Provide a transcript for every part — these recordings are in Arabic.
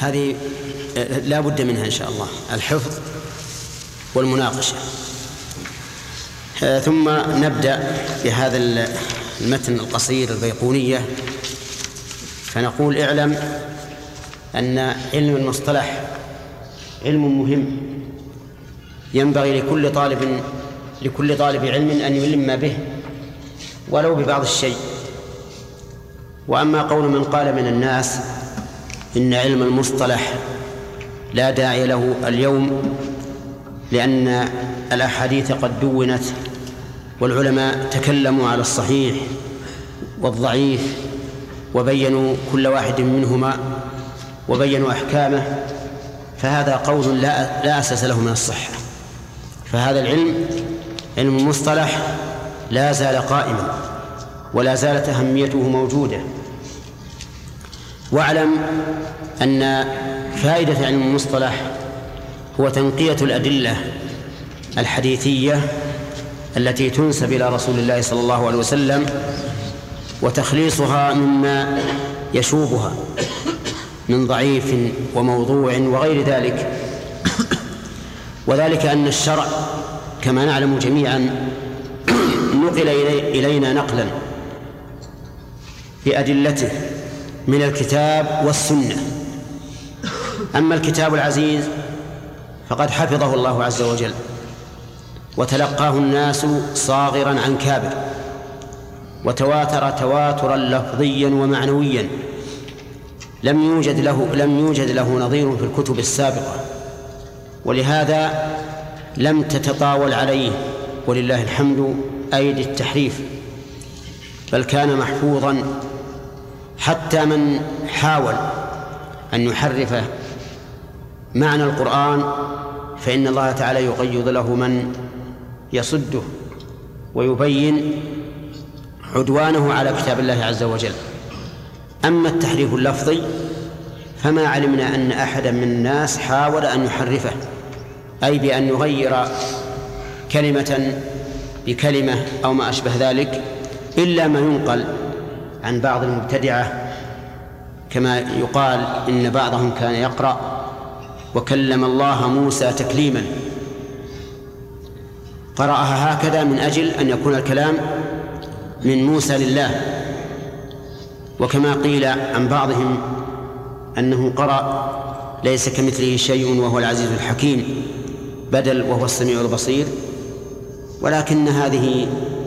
هذه لا بد منها إن شاء الله، الحفظ والمناقشة. ثم نبدأ بهذا المتن القصير البيقونية. فنقول: اعلم أن علم المصطلح علم مهم، ينبغي لكل طالب علم أن يلم به ولو ببعض الشيء. وأما قول من قال من الناس إن علم المصطلح لا داعي له اليوم لأن الأحاديث قد دونت والعلماء تكلموا على الصحيح والضعيف وبينوا كل واحد منهما وبينوا أحكامه، فهذا قول لا أساس له من الصحة. فهذا العلم، علم المصطلح، لا زال قائما ولا زالت أهميته موجودة. واعلم أن فائدة علم المصطلح هو تنقية الأدلة الحديثية التي تنسب إلى رسول الله صلى الله عليه وسلم وتخليصها مما يشوبها من ضعيف وموضوع وغير ذلك. وذلك أن الشرع كما نعلم جميعا نقل إلينا نقلا بأدلته من الكتاب والسنة. أما الكتاب العزيز فقد حفظه الله عز وجل وتلقاه الناس صاغرا عن كابر، وتواتر تواترا لفظيا ومعنويا لم يوجد له نظير في الكتب السابقة، ولهذا لم تتطاول عليه ولله الحمد أيدي التحريف، بل كان محفوظا. حتى من حاول أن يحرف معنى القرآن فإن الله تعالى يقيض له من يصده ويبين عدوانه على كتاب الله عز وجل. أما التحريف اللفظي فما علمنا أن أحدا من الناس حاول أن يحرفه، أي بأن يغير كلمة بكلمة أو ما أشبه ذلك، إلا ما ينقل عن بعض المبتدعة، كما يقال إن بعضهم كان يقرأ: وكلم الله موسى تكليما، قرأها هكذا من أجل أن يكون الكلام من موسى لله. وكما قيل عن بعضهم أنه قرأ ليس كمثله شيء وهو العزيز الحكيم بدل وهو السميع البصير. ولكن هذه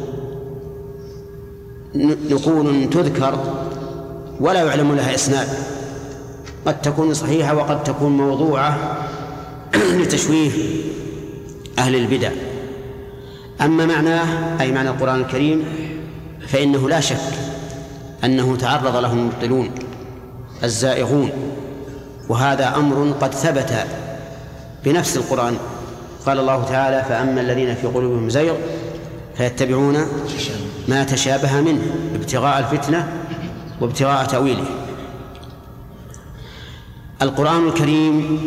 نقول تذكر ولا يعلم لها إسناد، قد تكون صحيحة وقد تكون موضوعة لتشويه أهل البدع. أما معناه أي معنى القرآن الكريم فإنه لا شك أنه تعرض له المبطلون الزائغون، وهذا أمر قد ثبت بنفس القرآن. قال الله تعالى: فأما الذين في قلوبهم زيغ فيتبعون ما تشابه منه ابتغاء الفتنة وابتغاء تأويله. القرآن الكريم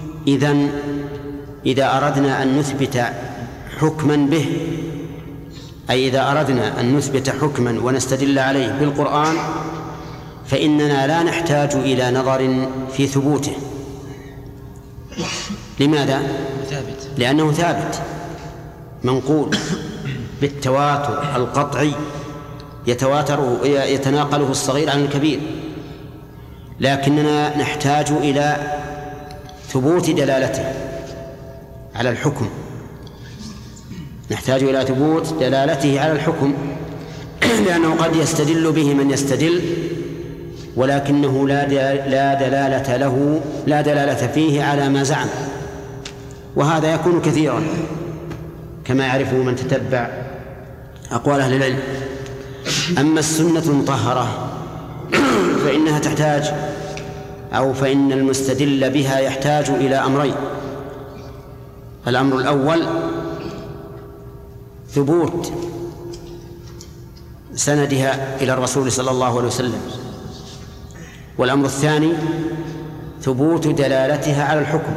إذا أردنا أن نثبت حكما به، أي إذا أردنا أن نثبت حكما ونستدل عليه بالقرآن، فإننا لا نحتاج إلى نظر في ثبوته. لماذا؟ لأنه ثابت منقول بالتواتر القطعي يتناقله الصغير عن الكبير، لكننا نحتاج إلى ثبوت دلالته على الحكم، نحتاج إلى ثبوت دلالته على الحكم، لأنه قد يستدل به من يستدل ولكنه لا دلالة فيه على ما زعم، وهذا يكون كثيرا كما يعرفه من تتبع أقوال أهل العلم. أما السنة المطهرة فإنها تحتاج فإن المستدل بها يحتاج إلى أمرين: الأمر الأول ثبوت سندها إلى الرسول صلى الله عليه وسلم، والأمر الثاني ثبوت دلالتها على الحكم.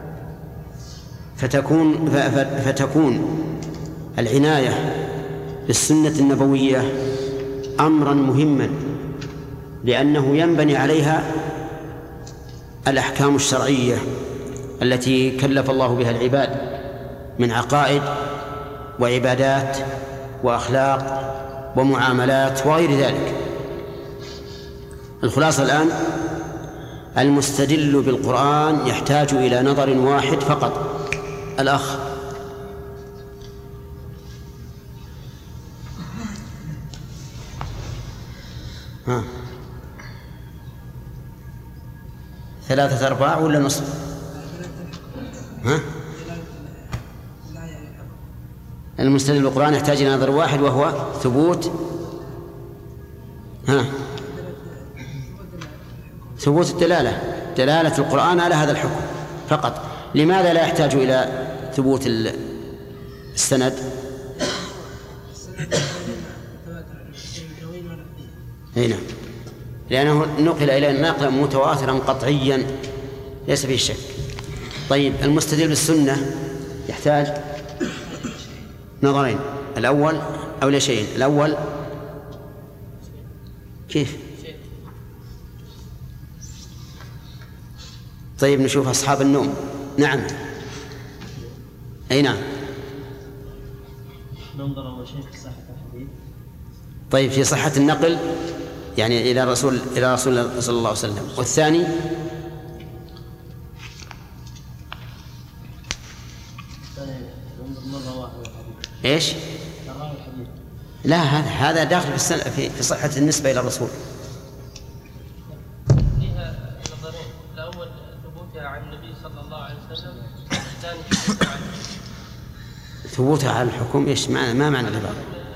فتكون العناية بالسنة النبوية أمرا مهما، لأنه ينبني عليها الأحكام الشرعية التي كلف الله بها العباد من عقائد وعبادات وأخلاق ومعاملات وغير ذلك. الخلاصة الآن: المستدل بالقرآن يحتاج إلى نظر واحد فقط. الأخ. ها. 3/4 ولا نصف؟ ها؟ المستدل بالقرآن يحتاج إلى نظر واحد وهو ثبوت ثبوت دلالة القرآن على هذا الحكم فقط. لماذا لا يحتاج إلى ثبوت السند؟ هنا لأنه نقل إلينا نقلا متواترا قطعيا ليس فيه شك. طيب، المستدل بالسنة يحتاج نظرين. الأول أو لا شيئين. الأول كيف؟ طيب، نشوف أصحاب النوم. نعم. أي نعم. ننظر أول شيء في صحة الحديث. طيب، في صحة النقل يعني إلى رسول الله صلى الله عليه وسلم. والثاني ايش؟ لا، هذا داخل في صحة النسبة إلى الرسول. فيها نظرين: الأول ثبوتها عن النبي صلى الله عليه وسلم، الثاني ثبوتها على الحكم. ايش ما معنى العبارة؟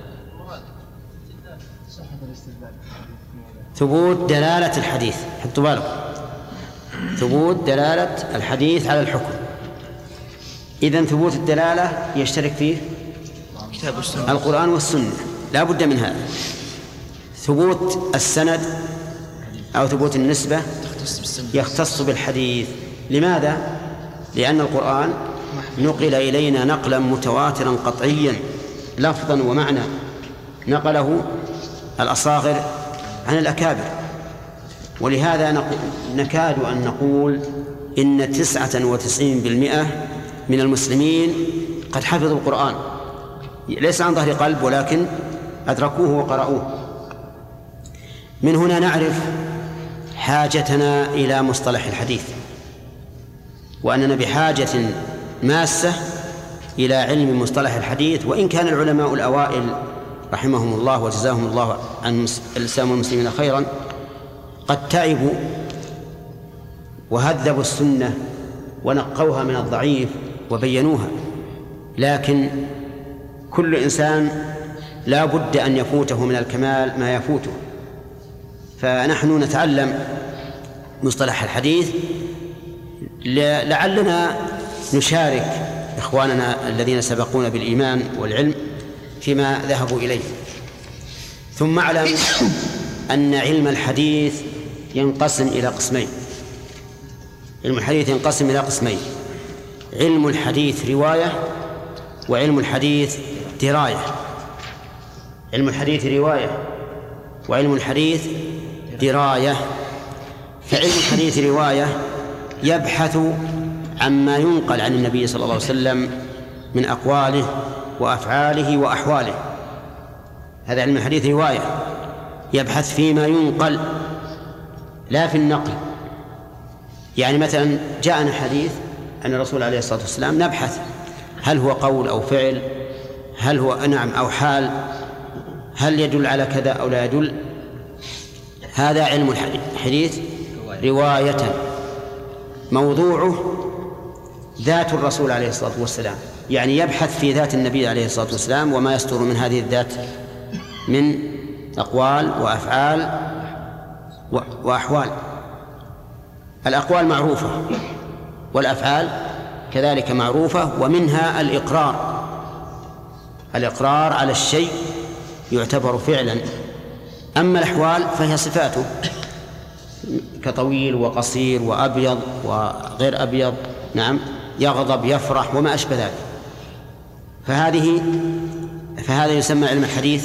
ثبوت دلالة الحديث. حطوا بالكم، ثبوت دلالة الحديث على الحكم. إذن ثبوت الدلالة يشترك فيه القرآن والسنة، لا بد من هذا. ثبوت السند أو ثبوت النسبة يختص بالحديث. لماذا؟ لأن القرآن نقل إلينا نقلا متواترا قطعيا لفظا ومعنى، نقله الأصاغر عن الأكابر. ولهذا نكاد أن نقول إن 99% من المسلمين قد حفظوا القرآن، ليس عن ظهر قلب ولكن أدركوه وقرأوه. من هنا نعرف حاجتنا إلى مصطلح الحديث، وأننا بحاجة ماسة إلى علم مصطلح الحديث. وإن كان العلماء الأوائل رحمهم الله وجزاهم الله عن الإسلام والمسلمين خيرا قد تعبوا وهذبوا السنة ونقوها من الضعيف وبينوها، لكن كل إنسان لا بد أن يفوته من الكمال ما يفوته. فنحن نتعلم مصطلح الحديث لعلنا نشارك إخواننا الذين سبقونا بالإيمان والعلم فيما ذهبوا إليه. ثم اعلم أن علم الحديث ينقسم إلى قسمين. علم الحديث ينقسم إلى قسمين: علم الحديث رواية، وعلم الحديث دراية. علم الحديث رواية وعلم الحديث دراية. فعلم الحديث رواية يبحث عما ينقل عن النبي صلى الله عليه وسلم من أقواله وأفعاله وأحواله. هذا علم الحديث رواية، يبحث فيما ينقل لا في النقل. يعني مثلا جاءنا حديث عن الرسول عليه الصلاة والسلام، نبحث هل هو قول أو فعل، هل هو نعم أو حال، هل يدل على كذا أو لا يدل. هذا علم الحديث رواية، موضوعه ذات الرسول عليه الصلاة والسلام، يعني يبحث في ذات النبي عليه الصلاة والسلام وما يصدر من هذه الذات من أقوال وأفعال وأحوال. الأقوال معروفة والأفعال كذلك معروفة، ومنها الإقرار على الشيء يعتبر فعلا. أما الأحوال فهي صفاته كطويل وقصير وأبيض وغير أبيض، نعم، يغضب يفرح وما أشبه ذلك. فهذا يسمى علم الحديث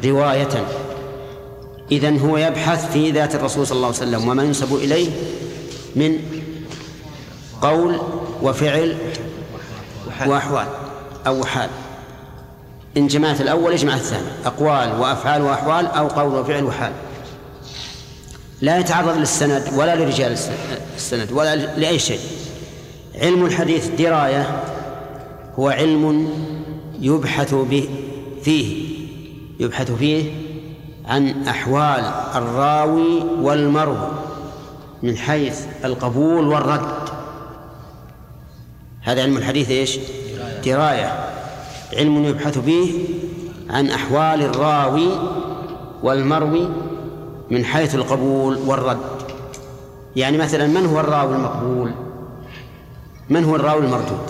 رواية. إذن هو يبحث في ذات الرسول صلى الله عليه وسلم وما ينسب إليه من قول وفعل وأحوال أو حال. إن جمعت الأول اجمع الثاني، أقوال وأفعال وأحوال أو قول وفعل وحال. لا يتعرض للسند ولا لرجال السند ولا لأي شيء. علم الحديث دراية، هو علم يبحث فيه عن أحوال الراوي والمروي من حيث القبول والرد. هذا علم الحديث إيش؟ دراية، علم يبحث فيه عن أحوال الراوي والمروي من حيث القبول والرد. يعني مثلا من هو الراوي المقبول؟ من هو الراوي المردود؟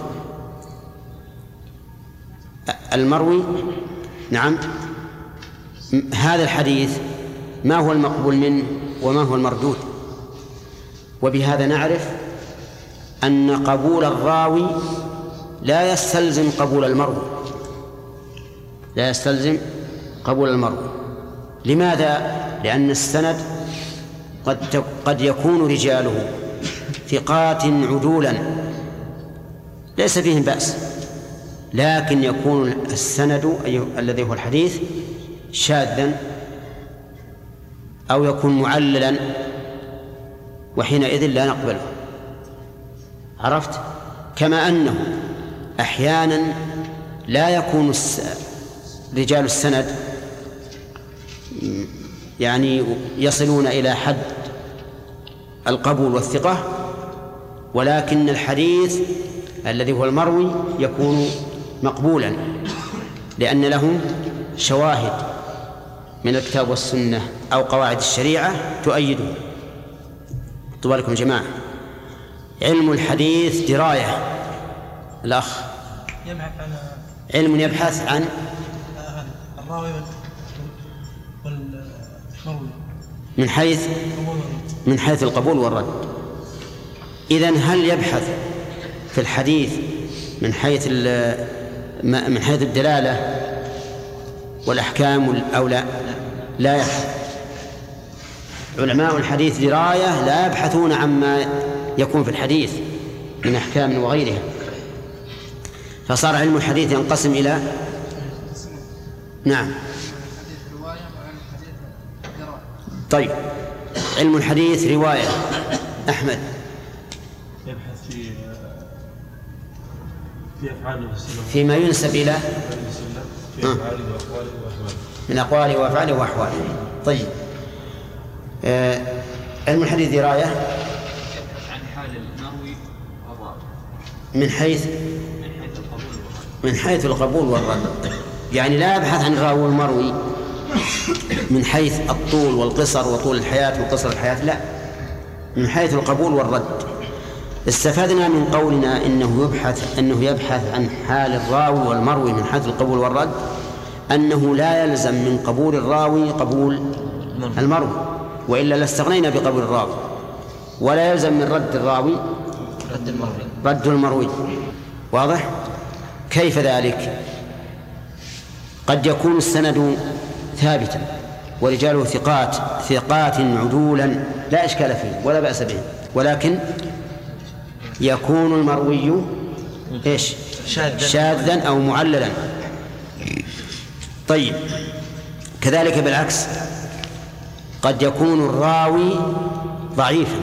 المروي، نعم، هذا الحديث ما هو المقبول منه وما هو المردود. وبهذا نعرف أن قبول الراوي لا يستلزم قبول المروي، لا يستلزم قبول المروي. لماذا؟ لأن السند قد يكون رجاله ثقات عدولا ليس فيهم بأس، لكن يكون السند الذي هو الحديث شاذا أو يكون معللا، وحينئذ لا نقبله. عرفت؟ كما أنه أحيانا لا يكون رجال السند يعني يصلون إلى حد القبول والثقة، ولكن الحديث الذي هو المروي يكون مقبولا لأن له شواهد من الكتاب والسنة أو قواعد الشريعة تؤيده. طوال لكم جماعة. علم الحديث دراية. الأخ علم يبحث عن الراوي والمروي من حيث القبول والرد. إذن هل يبحث في الحديث من حيث الدلالة والأحكام أو لا؟ لا يبحث. علماء الحديث دراية لا يبحثون عما يكون في الحديث من أحكام وغيرها. فصار علم الحديث ينقسم إلى نعم. طيب، علم الحديث رواية. أحمد يبحث في أفعاله فيما ينسب إلى في أفعاله وأقواله وأحواله، من أقواله وأفعاله وأحواله. طيب، علم الحديث دراية يبحث عن حال المروي والراوي من حيث القبول والرد. يعني لا يبحث عن الراوي والمروي من حيث الطول والقصر وطول الحياة وقصر الحياة، لا، من حيث القبول والرد. استفدنا من قولنا أنه يبحث عن حال الراوي والمروي من حيث القبول والرد أنه لا يلزم من قبول الراوي قبول المروي، وإلا لاستغنينا بقبول الراوي، ولا يلزم من رد الراوي رد المروي. واضح؟ كيف ذلك؟ قد يكون السند ثابتا ورجاله ثقات عدولا لا إشكال فيه ولا بأس به، ولكن يكون المروي إيش؟ شاذا أو معللا. طيب، كذلك بالعكس قد يكون الراوي ضعيفا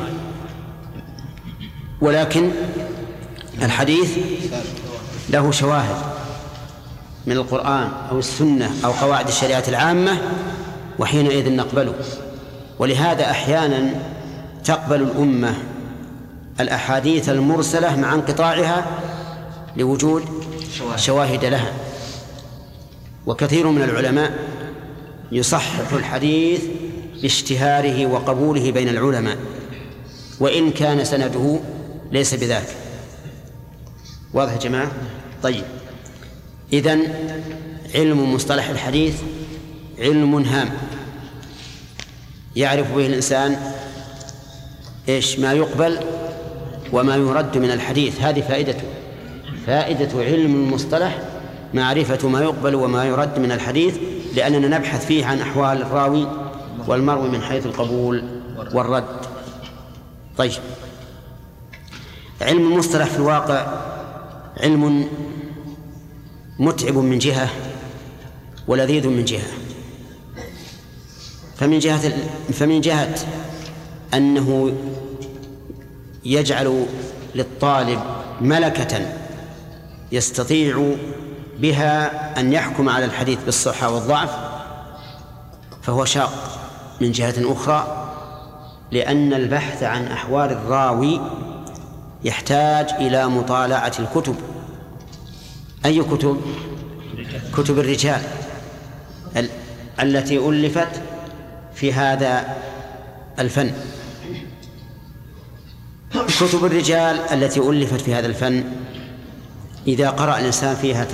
ولكن الحديث له شواهد من القرآن أو السنة أو قواعد الشريعة العامة، وحينئذ نقبله. ولهذا أحيانا تقبل الأمة الأحاديث المرسلة مع انقطاعها لوجود شواهد لها. وكثير من العلماء يصحح الحديث باشتهاره وقبوله بين العلماء وإن كان سنده ليس بذاك. واضح يا جماعة؟ طيب، إذن علم مصطلح الحديث علم هام يعرف به الإنسان إيش ما يقبل وما يرد من الحديث. هذه فائدة علم المصطلح، معرفة ما يقبل وما يرد من الحديث، لأننا نبحث فيه عن أحوال الراوي والمروي من حيث القبول والرد. طيب، علم المصطلح في الواقع علم متعب من جهة ولذيذ من جهة. فمن جهة أنه يجعل للطالب ملكة يستطيع بها أن يحكم على الحديث بالصحة والضعف، فهو شاق. من جهة أخرى لأن البحث عن أحوال الراوي يحتاج إلى مطالعة الكتب. أي كتب؟ كتب الرجال التي ألفت في هذا الفن. كتب الرجال التي ألفت في هذا الفن إذا قرأ الإنسان فيها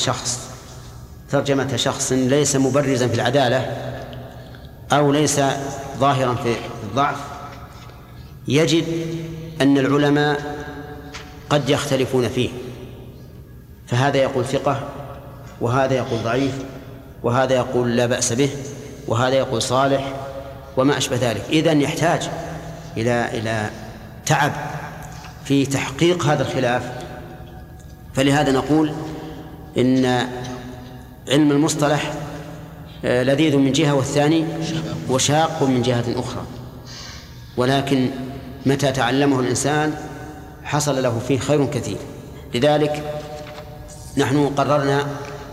ترجمة شخص ليس مبرزا في العدالة أو ليس ظاهرا في الضعف، يجد أن العلماء قد يختلفون فيه، فهذا يقول ثقة وهذا يقول ضعيف وهذا يقول لا بأس به وهذا يقول صالح وما أشبه ذلك. إذن يحتاج إلى تعب في تحقيق هذا الخلاف. فلهذا نقول إن علم المصطلح لذيذ من جهة والثاني وشاق من جهة أخرى، ولكن متى تعلمه الإنسان حصل له فيه خير كثير. لذلك نحن قررنا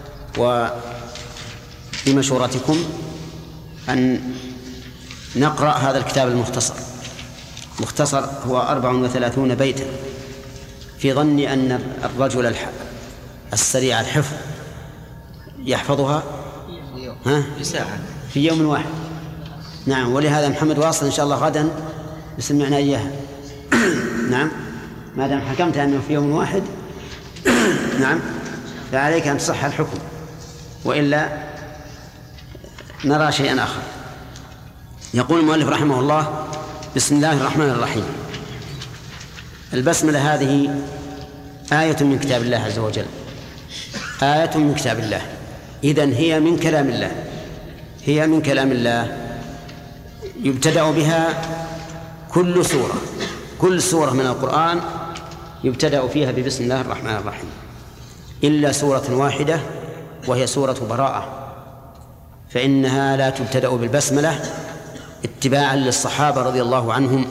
وبمشورتكم أن نقرأ هذا الكتاب المختصر هو 34 بيتا، في ظني أن الرجل السريع الحفظ يحفظها في يوم واحد. نعم، ولهذا محمد واصل إن شاء الله غدا يسمعنا إياها. نعم، ما دام حكمت أنه في يوم واحد نعم فعليك أن تصح الحكم، وإلا نرى شيئا آخر. يقول المؤلف رحمه الله: بسم الله الرحمن الرحيم. البسملة هذه آية من كتاب الله عز وجل، آية من كتاب الله، إذن هي من كلام الله، هي من كلام الله يبتدأ بها كل سورة من القرآن يبتدأ فيها ببسم الله الرحمن الرحيم، إلا سورة واحدة وهي سورة براءة، فإنها لا تبتدأ بالبسملة اتباعا للصحابة رضي الله عنهم،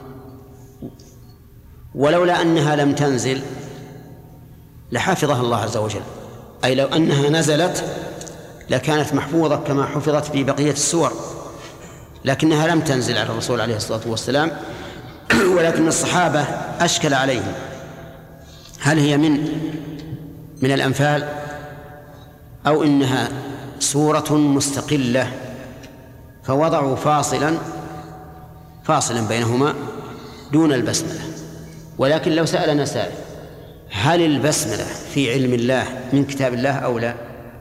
ولولا أنها لم تنزل لحفظها الله عز وجل، أي لو أنها نزلت لكانت محفوظة كما حفظت في بقية السور، لكنها لم تنزل على الرسول عليه الصلاة والسلام. ولكن الصحابة أشكل عليهم هل هي من الأنفال أو إنها سورة مستقلة، فوضعوا فاصلا بينهما دون البسملة. ولكن لو سألنا سائل هل البسملة في علم الله من كتاب الله أو لا؟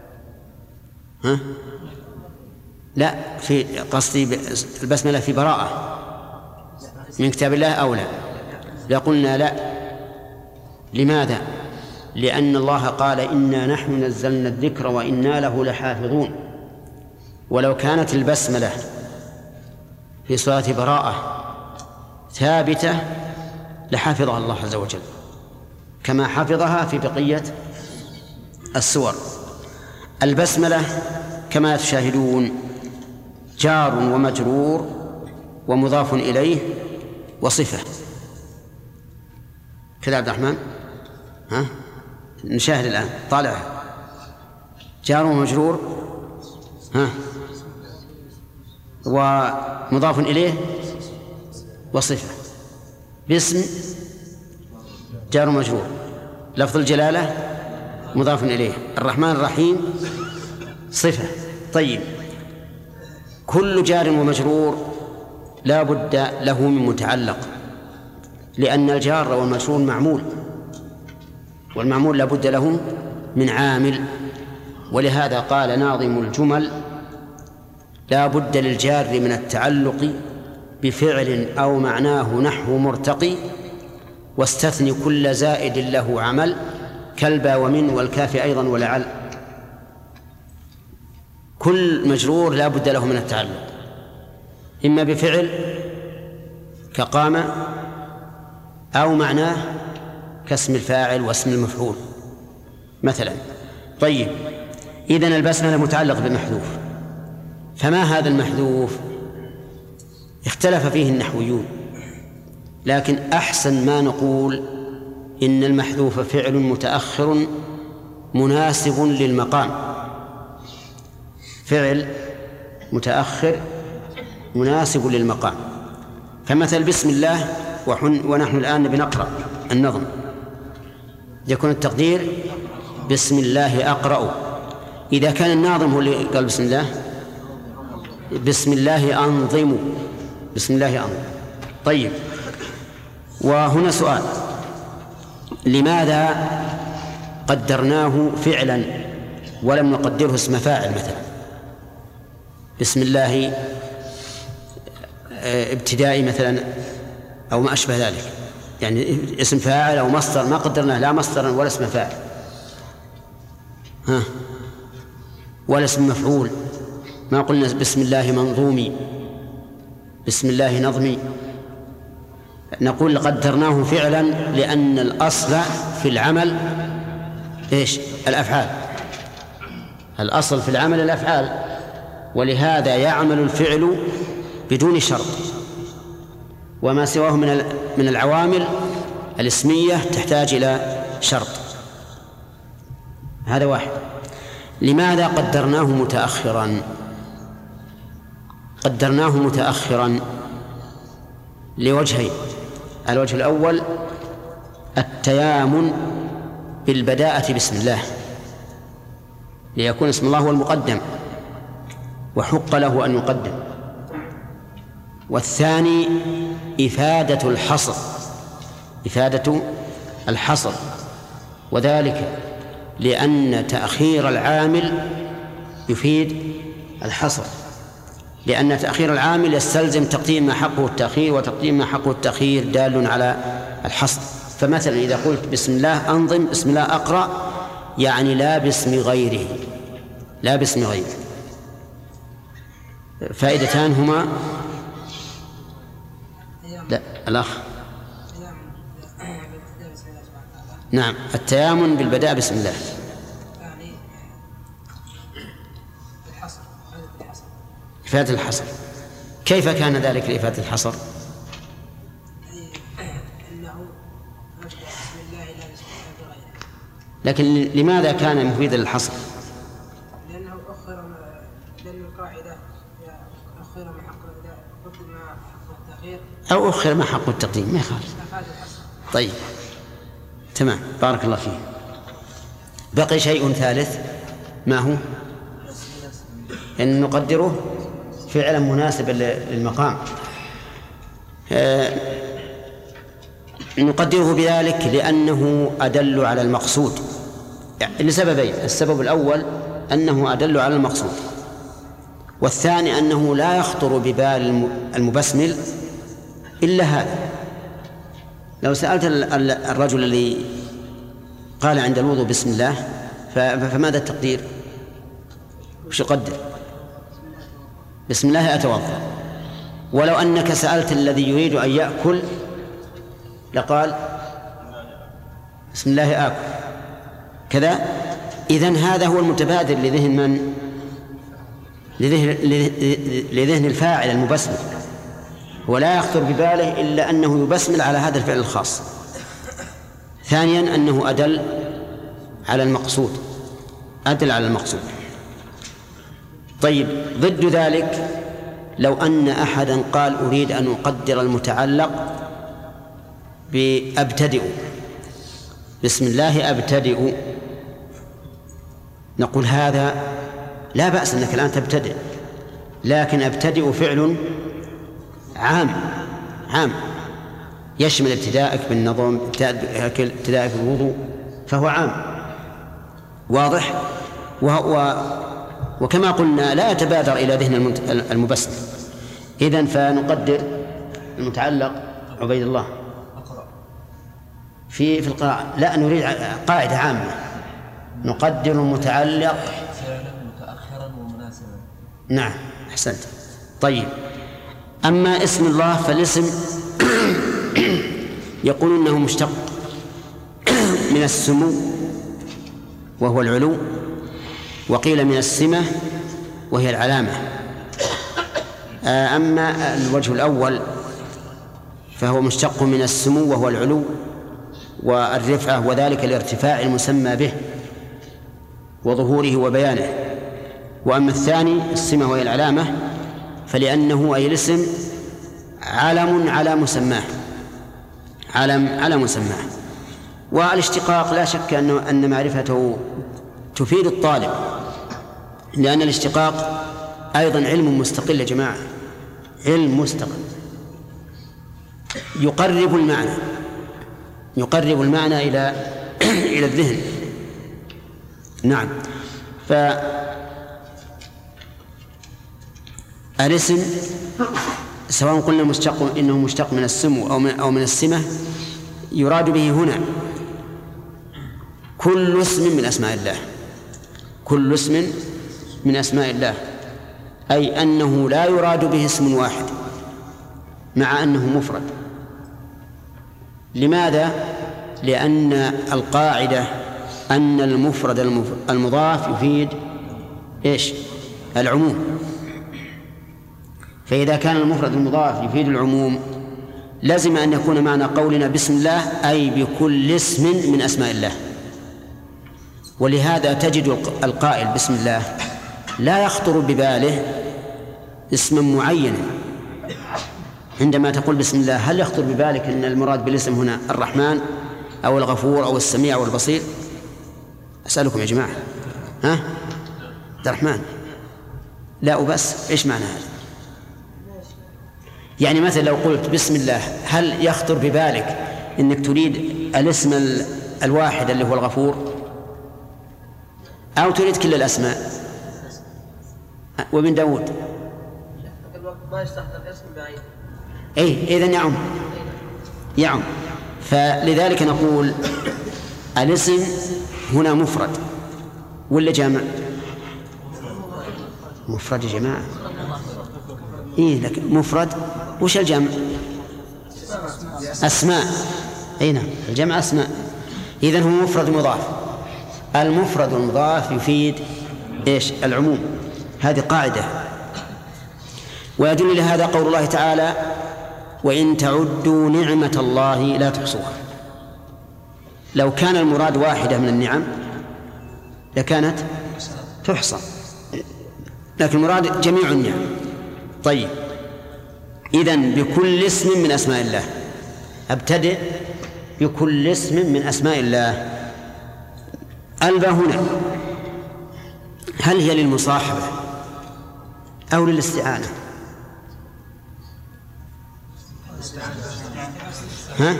لا، في قصدي البسملة في براءة من كتاب الله أو لا؟ لقلنا لا. لماذا؟ لأن الله قال: إنا نحن نزلنا الذكر وإنا له لحافظون. ولو كانت البسملة في سورة براءة ثابتة لحفظها الله عز وجل كما حفظها في بقية السور. البسملة كما تشاهدون جار ومجرور ومضاف إليه وصفة. كذا عبد الرحمن؟ نشاهد الآن، طالع جار ومجرور ومضاف إليه وصفة. باسم جار ومجرور، لفظ الجلالة مضاف إليه، الرحمن الرحيم صفة. طيب، كل جار ومجرور لا بد له من متعلق، لأن الجار والمجرور معمول، والمعمول لا بد له من عامل. ولهذا قال ناظم الجمل: لا بد للجار من التعلق بفعل أو معناه نحو مرتقي، واستثني كل زائد له عمل، كالبا ومن والكاف أيضا ولعل. كل مجرور لا بد له من التعلق إما بفعل كقام أو معناه كاسم الفاعل واسم المفعول مثلا. طيب، إذن البسملة متعلق بمحذوف، فما هذا المحذوف؟ اختلف فيه النحويون، لكن أحسن ما نقول إن المحذوف فعل متأخر مناسب للمقام، فعل متأخر مناسب للمقام. فمثل بسم الله، ونحن الآن بنقرأ النظم، يكون التقدير بسم الله أقرأ. إذا كان الناظم هو اللي قال بسم الله، بسم الله أنظم، بسم الله أنظم. طيب، وهنا سؤال: لماذا قدرناه فعلا ولم نقدره اسم فاعل مثلا؟ بسم الله ابتدائي مثلا أو ما أشبه ذلك، يعني اسم فاعل أو مصدر ما قدرناه لا مصدرا ولا اسم فاعل ولا اسم مفعول، ما قلنا بسم الله منظومي، بسم الله نظمي. نقول قدرناه فعلا لأن الأصل في العمل إيش؟ الأفعال، الأصل في العمل الأفعال، ولهذا يعمل الفعل بدون شرط، وما سواه من العوامل الاسمية تحتاج إلى شرط. هذا واحد. لماذا قدرناه متأخرا؟ قدرناه متأخرا لوجهين: الوجه الأول التيامن بالبداءة بسم الله، ليكون اسم الله هو المقدم وحق له أن يقدم. والثاني إفادة الحصر، إفادة الحصر، وذلك لأن تأخير العامل يفيد الحصر، لأن تأخير العامل يستلزم تقديم ما حقه التأخير، وتقديم ما حقه التأخير دال على الحصر. فمثلا إذا قلت بسم الله أنظم، بسم الله أقرأ، يعني لا باسم غيره، لا باسم غيره. فائدتان هما: لا الأخ نعم، التيامن بالبداء بسم الله، يعني الحصر، إفادة الحصر. كيف كان ذلك لإفادة الحصر؟ أنه بسم الله لا بسم الله بغيره. لكن لماذا كان مفيدا للحصر؟ لأنه أخر، لأن القاعدة أخر ما حق البداء قدم ما حق التأخير، أو أخر ما حق التقديم، ما يخالف. طيب تمام، بارك الله فيه. بقي شيء ثالث، ما هو؟ أن نقدره فعلا مناسبا للمقام. نقدره بذلك لأنه أدل على المقصود، يعني لسببين: السبب الأول أنه أدل على المقصود، والثاني أنه لا يخطر ببال المبسمل إلا هذا. لو سألت الرجل الذي قال عند الوضوء بسم الله، فماذا التقدير؟ وش يقدر؟ بسم الله أتوضأ. ولو أنك سألت الذي يريد أن يأكل لقال بسم الله آكل كذا. إذن هذا هو المتبادر لذهن من؟ لذهن الفاعل المبسمل، ولا يخطر بباله إلا أنه يبسمل على هذا الفعل الخاص. ثانيا أنه أدل على المقصود، أدل على المقصود. طيب، ضد ذلك لو أن أحدا قال أريد أن أقدر المتعلق بأبتدئ، بسم الله أبتدئ، نقول هذا لا بأس أنك الآن تبتدئ، لكن أبتدئ فعل عام يشمل ابتدائك بالنظم، ابتدائك بالوضوء، فهو عام واضح. وكما قلنا لا يتبادر إلى ذهن المبسم. إذن فنقدر المتعلق عبيد الله في القراءة. لا، نريد قاعدة عامة: نقدر المتعلق متأخرا ومناسبا. نعم، أحسنت. طيب، أما اسم الله فالاسم يقولون أنه مشتق من السمو وهو العلو، وقيل من السمة وهي العلامة. أما الوجه الأول فهو مشتق من السمو وهو العلو والرفعة، وذلك الارتفاع المسمى به وظهوره وبيانه. وأما الثاني السمة وهي العلامة فلأنه أي الاسم علم على مسماه، علم على مسماه. والاشتقاق لا شك أن معرفته تفيد الطالب، لأن الاشتقاق أيضا علم مستقل يا جماعة، علم مستقل يقرب المعنى إلى الذهن. نعم. فالاسم سواء قلنا إنه مشتق من السمو أو من السمة، يراد به هنا كل اسم من أسماء الله، كل اسم من أسماء الله، أي أنه لا يراد به اسم واحد مع أنه مفرد. لماذا؟ لأن القاعدة أن المفرد المضاف يفيد إيش؟ العموم. فإذا كان المفرد المضاف يفيد العموم لازم أن يكون معنى قولنا بسم الله أي بكل اسم من أسماء الله. ولهذا تجد القائل بسم الله لا يخطر بباله اسما معينا. عندما تقول بسم الله هل يخطر ببالك أن المراد بالاسم هنا الرحمن أو الغفور أو السميع أو البصير؟ أسألكم يا جماعة، ها؟ الرحمن لا وبس، إيش معنى هذا؟ يعني مثلا لو قلت بسم الله هل يخطر ببالك أنك تريد الاسم الواحد اللي هو الغفور أو تريد كل الأسماء؟ وابن داود ما يستخدم اسم بعيد. إذن يعم. فلذلك نقول الاسم هنا مفرد ولا جامع؟ مفرد يا جماعة. لكن مفرد وش الجمع؟ أسماء. نعم الجمع أسماء. إذن هو مفرد مضاف. المفرد المضاف يفيد إيش؟ العموم. هذه قاعدة. ويدل لهذا قول الله تعالى وإن تعدوا نعمة الله لا تحصوها. لو كان المراد واحدة من النعم لكانت تحصى، لكن المراد جميع النعم. طيب، إذن بكل اسم من أسماء الله. أبتدئ بكل اسم من أسماء الله. الباء هنا هل هي للمصاحبة أو للاستعانة؟ ها؟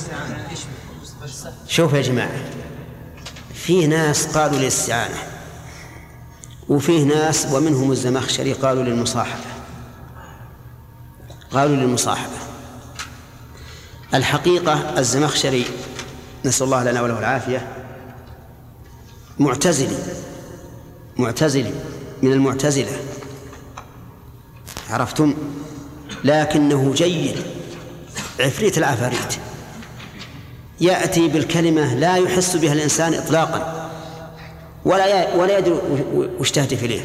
شوف يا جماعة، فيه ناس قالوا للاستعانة وفيه ناس ومنهم الزمخشري قالوا للمصاحبة. الحقيقة الزمخشري نسأل الله لنا وله العافية معتزلي من المعتزلة، عرفتم؟ لكنه جيد، عفريت العفاريت، يأتي بالكلمة لا يحس بها الإنسان إطلاقا ولا يدري وش تهدف إليه.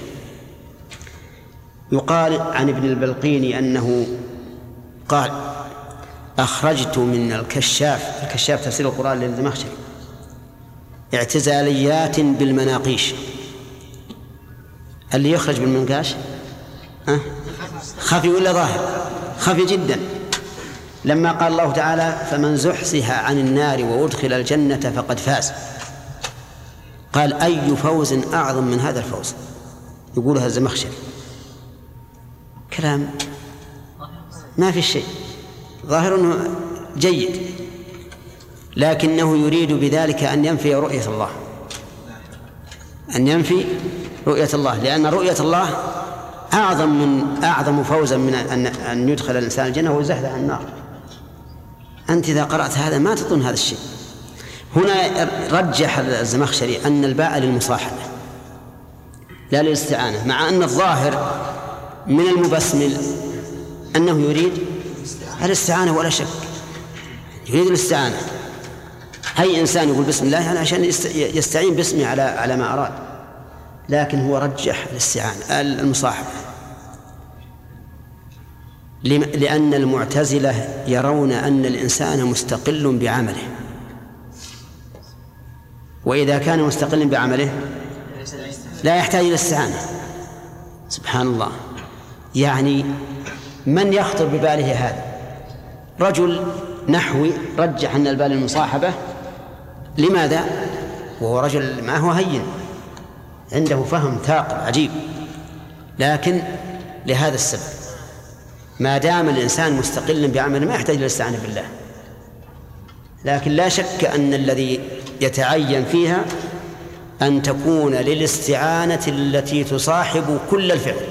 يقال عن ابن البلقيني أنه قال أخرجت من الكشاف تفسير القرآن للزمخشري اعتزاليات بالمناقيش. اللي يخرج بالمنقاش خفي ولا ظاهر؟ خفي جدا. لما قال الله تعالى فمن زحزح عن النار وأدخل الجنة فقد فاز، قال أي فوز أعظم من هذا الفوز؟ يقولها الزمخشري. كلام ما في شيء، ظاهر أنه جيد، لكنه يريد بذلك أن ينفي رؤية الله، لأن رؤية الله أعظم فوزا من أن يدخل الإنسان الجنة ويزحزح عن النار. أنت إذا قرأت هذا ما تظن هذا الشيء. هنا رجح الزمخشري أن الباء للمصاحبة لا للاستعانة، مع أن الظاهر من المبسمل أنه يريد الاستعانة ولا شك، يريد الاستعانة. أي إنسان يقول بسم الله يعني عشان يستعين باسمه على ما أراد، لكن هو رجح الاستعانة المصاحبة، لأن المعتزلة يرون أن الإنسان مستقل بعمله، وإذا كان مستقل بعمله لا يحتاج إلى الاستعانة. سبحان الله، يعني من يخطر بباله هذا؟ رجل نحوي رجح أن البال المصاحبة. لماذا؟ وهو رجل ما هو هين، عنده فهم ثاقب عجيب، لكن لهذا السبب ما دام الإنسان مستقل بعمله ما يحتاج إلى الاستعانة بالله. لكن لا شك أن الذي يتعين فيها أن تكون للاستعانة التي تصاحب كل الفعل،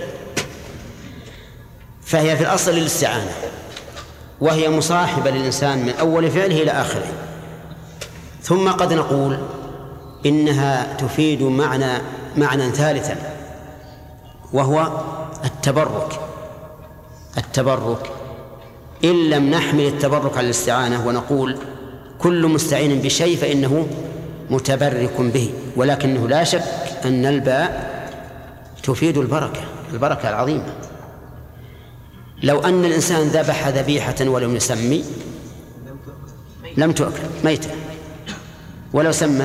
فهي في الأصل للاستعانة، وهي مصاحبة للإنسان من أول فعله إلى آخره. ثم قد نقول إنها تفيد معنى ثالثا، وهو التبرك. إن لم نحمل التبرك على الاستعانة ونقول كل مستعين بشيء فإنه متبرك به، ولكنه لا شك أن الباء تفيد البركة العظيمة. لو أن الإنسان ذبح ذبيحة ولم يسمي لم تؤكل ميتة، ولو سمى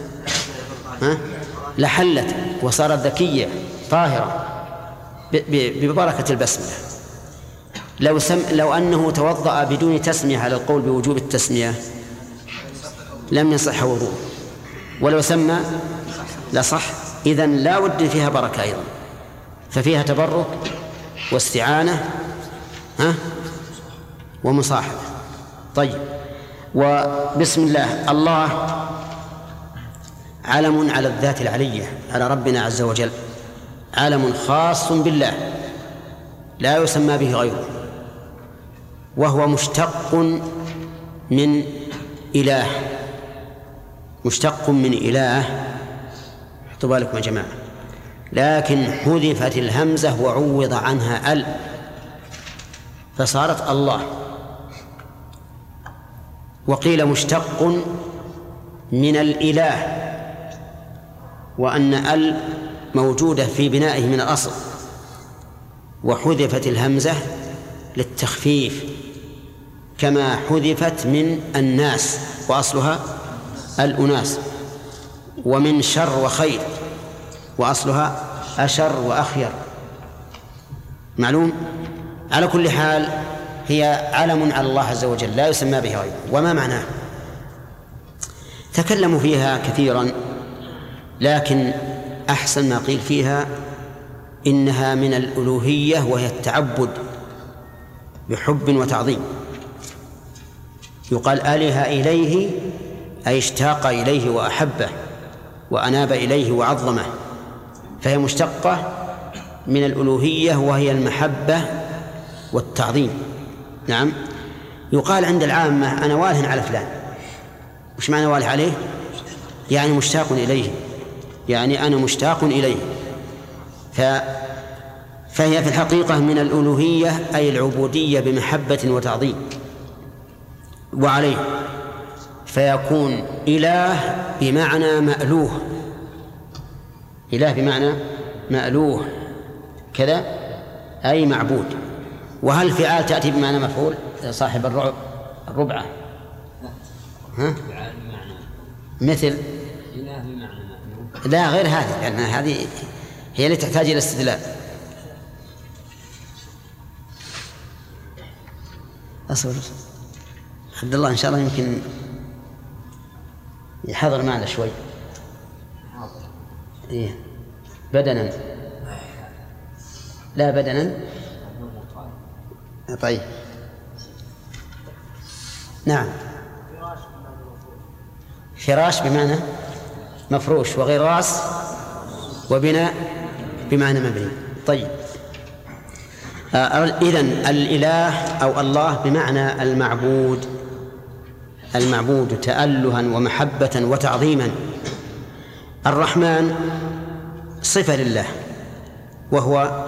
لحلت وصارت ذكية طاهرة ببركة البسملة. لو أنه توضأ بدون تسمية على القول بوجوب التسمية لم يصح وضوءه، ولو سمى لصح. إذن لا ود فيها بركة أيضا، ففيها تبرك واستعانة ومصاحبة. طيب، وبسم الله، الله علم على الذات العلية، على ربنا عز وجل، علم خاص بالله لا يسمى به غيره، وهو مشتق من إله، مشتق من إله. حطوا بالكم يا جماعة، لكن حذفت الهمزة وعوض عنها ال فصارت الله. وقيل مشتق من الإله، وأن ال موجودة في بنائه من الأصل، وحذفت الهمزة للتخفيف، كما حذفت من الناس وأصلها الأناس، ومن شر وخير وأصلها أشر وأخير. معلوم؟ على كل حال هي علم على الله عز وجل لا يسمى به غيره. وما معناه؟ تكلموا فيها كثيرا، لكن أحسن ما قيل فيها إنها من الألوهية، وهي التعبد بحب وتعظيم. يقال آله إليه، أي اشتاق إليه وأحبه وأناب إليه وعظمه، فهي مشتقة من الألوهية، وهي المحبة والتعظيم. نعم. يقال عند العامة أنا واله على فلان. وش معنى واله عليه؟ يعني مشتاق إليه، يعني أنا مشتاق إليه. فهي في الحقيقة من الألوهية، أي العبودية بمحبة وتعظيم. وعليه فيكون إله بمعنى مألوه، إله بمعنى مألوه كذا، أي معبود. وهل فعال تأتي بمعنى مفعول صاحب الربعة؟ مثل لا غير هذه، لأن هذه هي اللي تحتاج إلى استدلال. أصبر عبد الله إن شاء الله يمكن يحضر معنا شوي. إيه بدنا، لا بدنا. طيب نعم. فراش بمعنى مفروش، وغراس وبناء بمعنى مبني. طيب إذن الإله أو الله بمعنى المعبود، المعبود تألها ومحبة وتعظيما. الرحمن صفة لله، وهو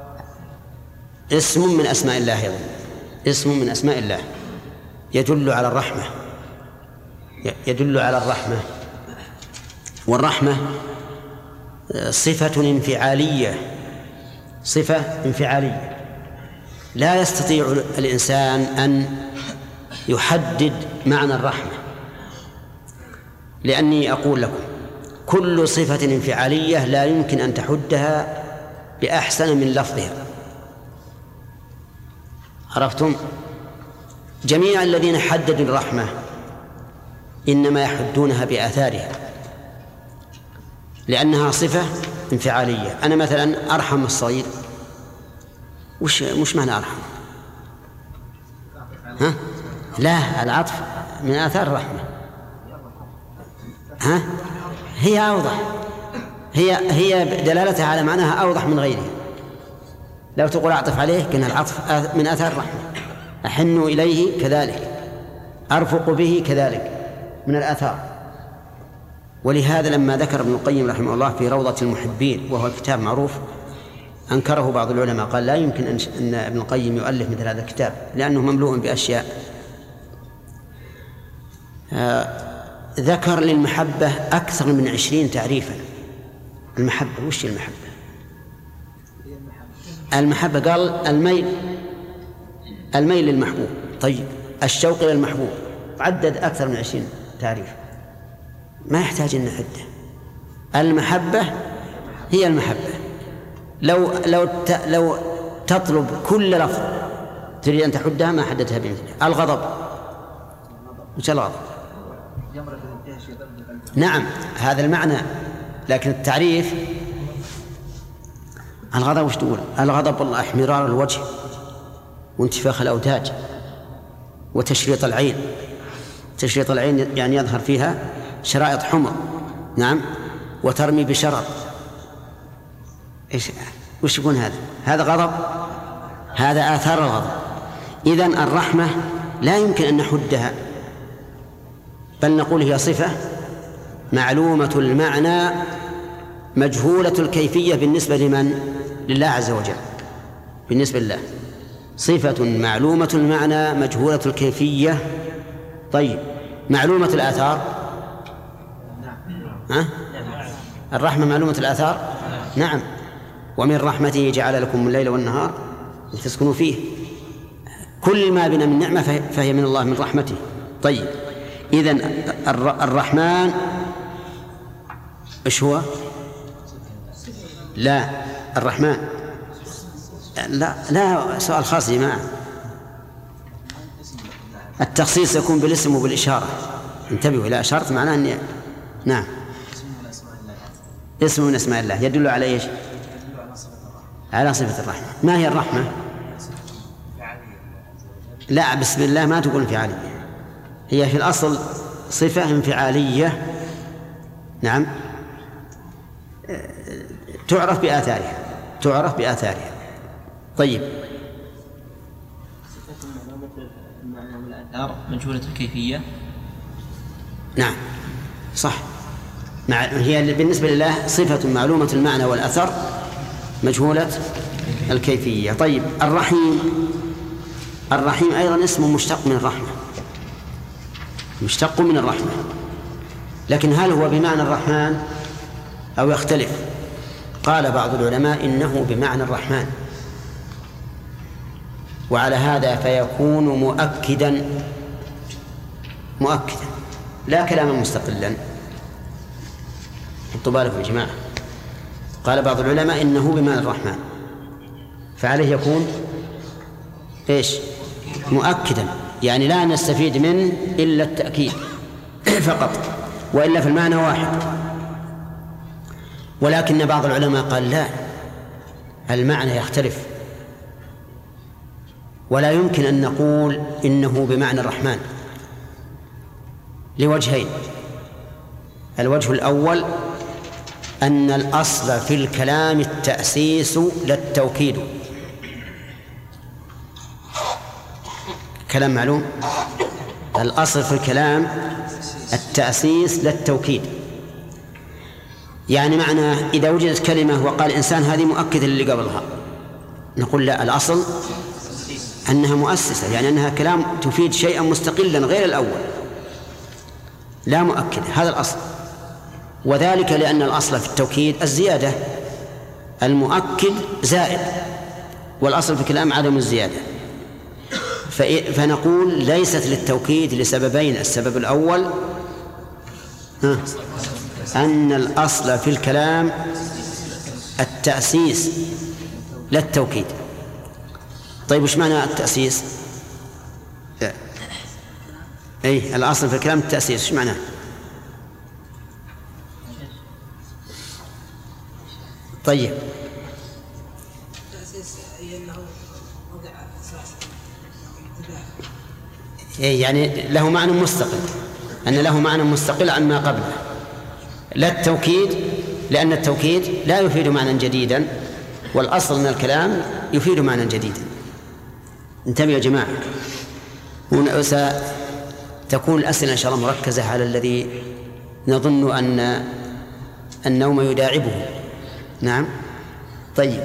اسم من أسماء الله أيضا، اسم من أسماء الله يدل على الرحمة. يدل على الرحمة، والرحمة صفة انفعالية، صفة انفعالية لا يستطيع الإنسان أن يحدد معنى الرحمة، لأني أقول لكم كل صفة انفعالية لا يمكن أن تحدها بأحسن من لفظها. عرفتم؟ جميع الذين حددوا الرحمة إنما يحدونها بآثارها، لأنها صفة انفعالية. أنا مثلا أرحم الصغير، وش معنى أرحم؟ ها؟ لا، العطف من آثار الرحمة. ها؟ هي أوضح، هي دلالتها على معناها أوضح من غيره. لو تقول أعطف عليه كان العطف من آثار الرحمة. أحن إليه كذلك، أرفق به كذلك من الآثار. ولهذا لما ذكر ابن القيم رحمه الله في روضة المحبين، وهو كتاب معروف، أنكره بعض العلماء، قال لا يمكن أن ابن القيم يؤلف مثل هذا الكتاب لأنه مملوء بأشياء. ذكر للمحبة أكثر من 20 تعريفا. المحبة وش المحبة؟ المحبة قال الميل للمحبوب. طيب الشوق إلى المحبوب عدد أكثر من 20 تعريف، ما يحتاج أن نعده. المحبة هي المحبة. لو تطلب كل لفظ تريد أن تحدها ما حددتها بمثلها. الغضب، وش الغضب؟ نعم هذا المعنى، لكن التعريف الغضب وش تقول؟ الغضب والله احمرار الوجه وانتفاخ الأوداج وتشريط العين. تشريط العين يعني يظهر فيها شرائط حمر، نعم، وترمي بشرر. وش يكون هذا؟ هذا غضب، هذا آثار الغضب. إذن الرحمة لا يمكن أن نحدها، بل نقول هي صفة معلومة المعنى مجهولة الكيفية بالنسبة لمن؟ لله عز وجل. بالنسبة لله صفة معلومة المعنى مجهولة الكيفية. طيب معلومة الآثار؟ ها؟ الرحمة معلومة الآثار؟ نعم. ومن رحمته جعل لكم الليل والنهار لتسكنوا فيه. كل ما بنا من نعمة فهي من الله، من رحمته. طيب إذن الرحمن إيش هو؟ لا، الرحمن لا سؤال خاص يا جماعة. التخصيص يكون بالاسم وبالإشارة. انتبهوا، إلى أشارة معناه أن نعم اسم من أسماء الله يدل على إيش؟ على صفة الرحمة. ما هي الرحمة؟ لا، بسم الله ما تقول انفعالية، هي في الأصل صفة انفعالية، نعم، تعرف بآثارها، تعرف بآثارها. طيب الآثار مجهولة الكيفية. نعم صح، هي بالنسبة لله صفة معلومة المعنى والأثر مجهولة الكيفية. طيب الرحيم، الرحيم أيضا اسم مشتق من الرحمة، مشتق من الرحمة، لكن هل هو بمعنى الرحمن أو يختلف؟ قال بعض العلماء إنه بمعنى الرحمن، وعلى هذا فيكون مؤكدا لا كلاما مستقلا. حطوا بالكم يا جماعة. قال بعض العلماء إنه بمعنى الرحمن، فعليه يكون إيش؟ مؤكدا، يعني لا نستفيد منه إلا التأكيد فقط، وإلا في المعنى واحد. ولكن بعض العلماء قال لا، المعنى يختلف، ولا يمكن أن نقول إنه بمعنى الرحمن لوجهين. الوجه الأول أن الأصل في الكلام التأسيس لا التوكيد. كلام معلوم، الأصل في الكلام التأسيس لا التوكيد. يعني معنى إذا وجدت كلمة وقال إنسان هذه مؤكدة للي قبلها، نقول لا، الأصل أنها مؤسسة، يعني أنها كلام تفيد شيئا مستقلا غير الأول. لا مؤكد، هذا الأصل، وذلك لأن الأصل في التوكيد الزيادة، المؤكد زائد، والأصل في الكلام عدم الزيادة. فنقول ليست للتوكيد لسببين: السبب الأول أن الأصل في الكلام التأسيس لا التوكيد. طيب وش معنى التأسيس؟ أي الأصل في الكلام التأسيس، وش معناه؟ طيب التأسيس أي أنه وضع أساس يعني له معنى مستقل، أن له معنى مستقل عما قبله، لا التوكيد، لأن التوكيد لا يفيد معنى جديدا، والأصل أن الكلام يفيد معنى جديدا. انتبهوا يا جماعة، ستكون الأسئلة إن شاء الله مركزة على الذي نظن أن النوم يداعبه. نعم. طيب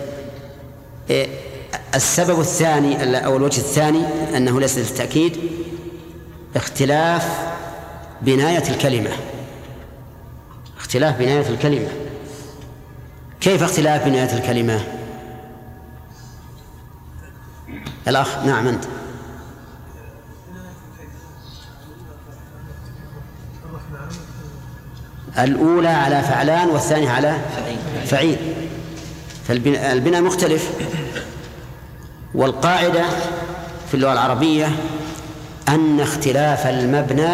السبب الثاني أو الوجه الثاني أنه ليس للتأكيد اختلاف بناية الكلمة. اختلاف بناية الكلمة. كيف اختلاف بناية الكلمة؟ الأخ. نعم أنت. الأولى على فعلان والثانية على فعيل، فالبناء مختلف. والقاعدة في اللغة العربية أن اختلاف المبنى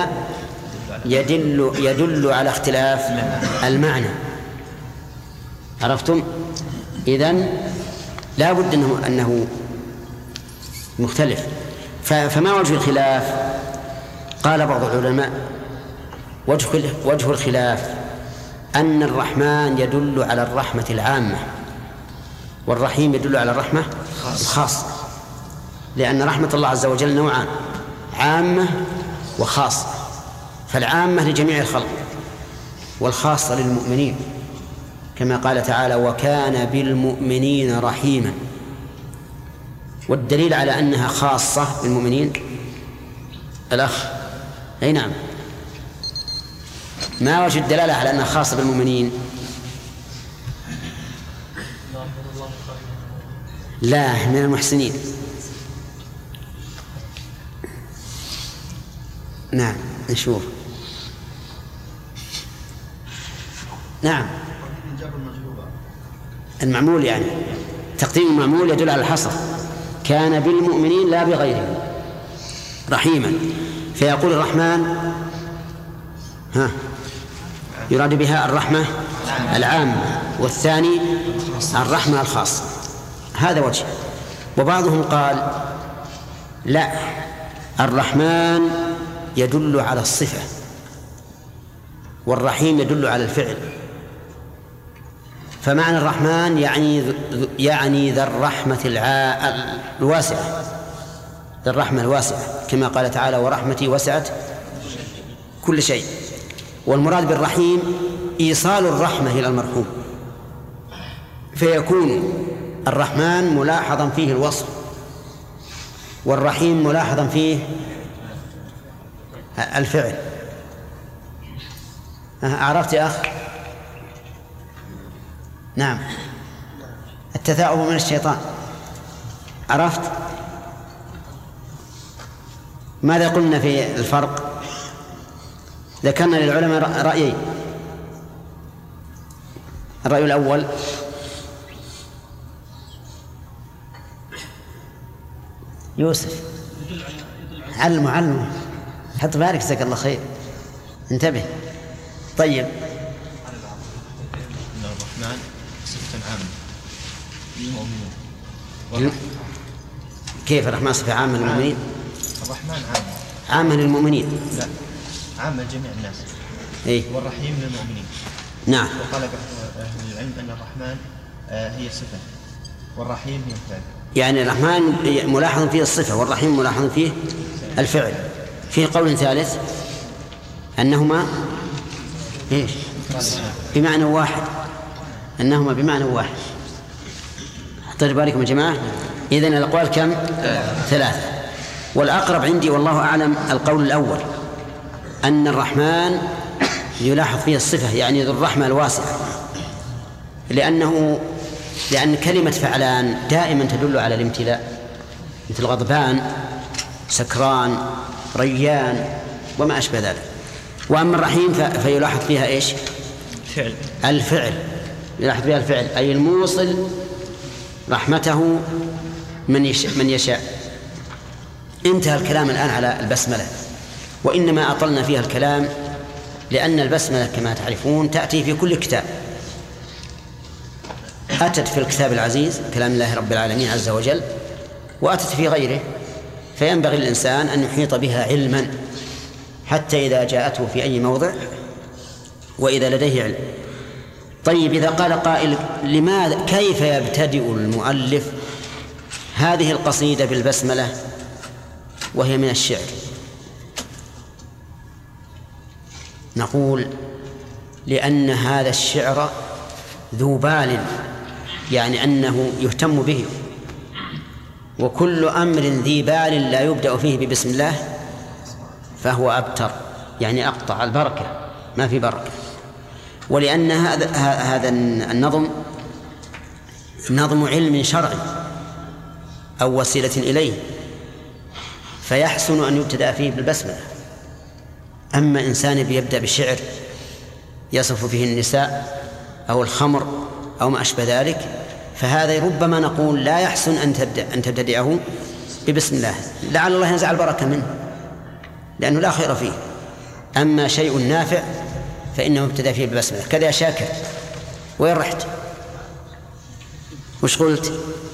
يدل على اختلاف المعنى. عرفتم؟ إذن لا بد أنه مختلف. فما وجه الخلاف؟ قال بعض العلماء وجه الخلاف أن الرحمن يدل على الرحمة العامة، والرحيم يدل على الرحمة الخاصة، لأن رحمة الله عز وجل نوعان: عامة وخاصة. فالعامة لجميع الخلق، والخاصة للمؤمنين، كما قال تعالى: وكان بالمؤمنين رحيما. والدليل على أنها خاصة بالمؤمنين الأخ. أي نعم. ما وجه الدلالة على أنها خاصة بالمؤمنين؟ لا، من المحسنين. نعم نشوف. نعم المعمول، يعني تقديم المعمول يدل على الحصر. كان بالمؤمنين لا بغيرهم رحيما، فيقول الرحمن يراد بها الرحمة العامة، والثاني الرحمة الخاصة. هذا وجه. وبعضهم قال لا، الرحمن يدل على الصفة، والرحيم يدل على الفعل. فمعنى الرحمن يعني ذا الرحمة الواسعة، ذا الرحمة الواسعة، كما قال تعالى: ورحمتي وسعت كل شيء. والمراد بالرحيم إيصال الرحمة إلى المرحوم، فيكون الرحمن ملاحظا فيه الوصف، والرحيم ملاحظا فيه الفعل. عرفت يا أخ؟ نعم. التثاؤب من الشيطان. عرفت؟ ماذا قلنا في الفرق؟ ذكرنا للعلماء رأيين. الرأي الأول يوسف، علمه حط بالك، جزاك الله خير، انتبه. طيب. الرحمن صفة عامة للمؤمنين. كيف الرحمن صفة عامة للمؤمنين؟ الرحمن عامة للمؤمنين؟ لا، عامة لجميع الناس. إيه؟ والرحيم للمؤمنين. نعم. وقال أهل العلم أن الرحمن هي صفة، والرحيم هي الفعل. يعني الرحمن ملاحظ فيه الصفة، والرحيم ملاحظ فيه الفعل. فيه قول ثالث أنهما إيش؟ بمعنى واحد، أنهما بمعنى واحد. حطوا بالكم يا جماعة. إذن الأقوال كم؟ 3. والأقرب عندي والله أعلم القول الأول، أن الرحمن يلاحظ فيه الصفة، يعني ذو الرحمة الواسعة، لأن كلمة فعلان دائما تدل على الامتلاء، مثل غضبان، سكران، ريان، وما أشبه ذلك. وأما الرحيم فيلاحظ فيها إيش؟ الفعل، يلاحظ فيها الفعل، أي الموصل رحمته من يشاء. انتهى الكلام الآن على البسملة، وإنما أطلنا فيها الكلام لأن البسملة كما تعرفون تأتي في كل كتاب، أتت في الكتاب العزيز كلام الله رب العالمين عز وجل، وأتت في غيره، فينبغي للإنسان أن يحيط بها علما حتى إذا جاءته في أي موضع وإذا لديه علم. طيب، إذا قال قائل لماذا كيف يبتدئ المؤلف هذه القصيدة بالبسملة وهي من الشعر؟ نقول لأن هذا الشعر ذو بال، يعني أنه يهتم به، وكل أمر ذي بال لا يبدأ فيه ببسم الله فهو أبتر، يعني أقطع البركة، ما في بركة. ولأن هذا النظم نظم علم شرعي أو وسيلة إليه، فيحسن أن يبتدأ فيه بالبسملة. أما إنسان بيبدأ بشعر يصف فيه النساء أو الخمر أو ما أشبه ذلك، فهذا ربما نقول لا يحسن أن تبتدئه ببسم الله، لعل الله ينزع البركة منه لأنه لا خير فيه. أما شيء نافع فإنه ابتدأ فيه بالبسملة. كذا يا شاكر، وين رحت؟ وش قلت؟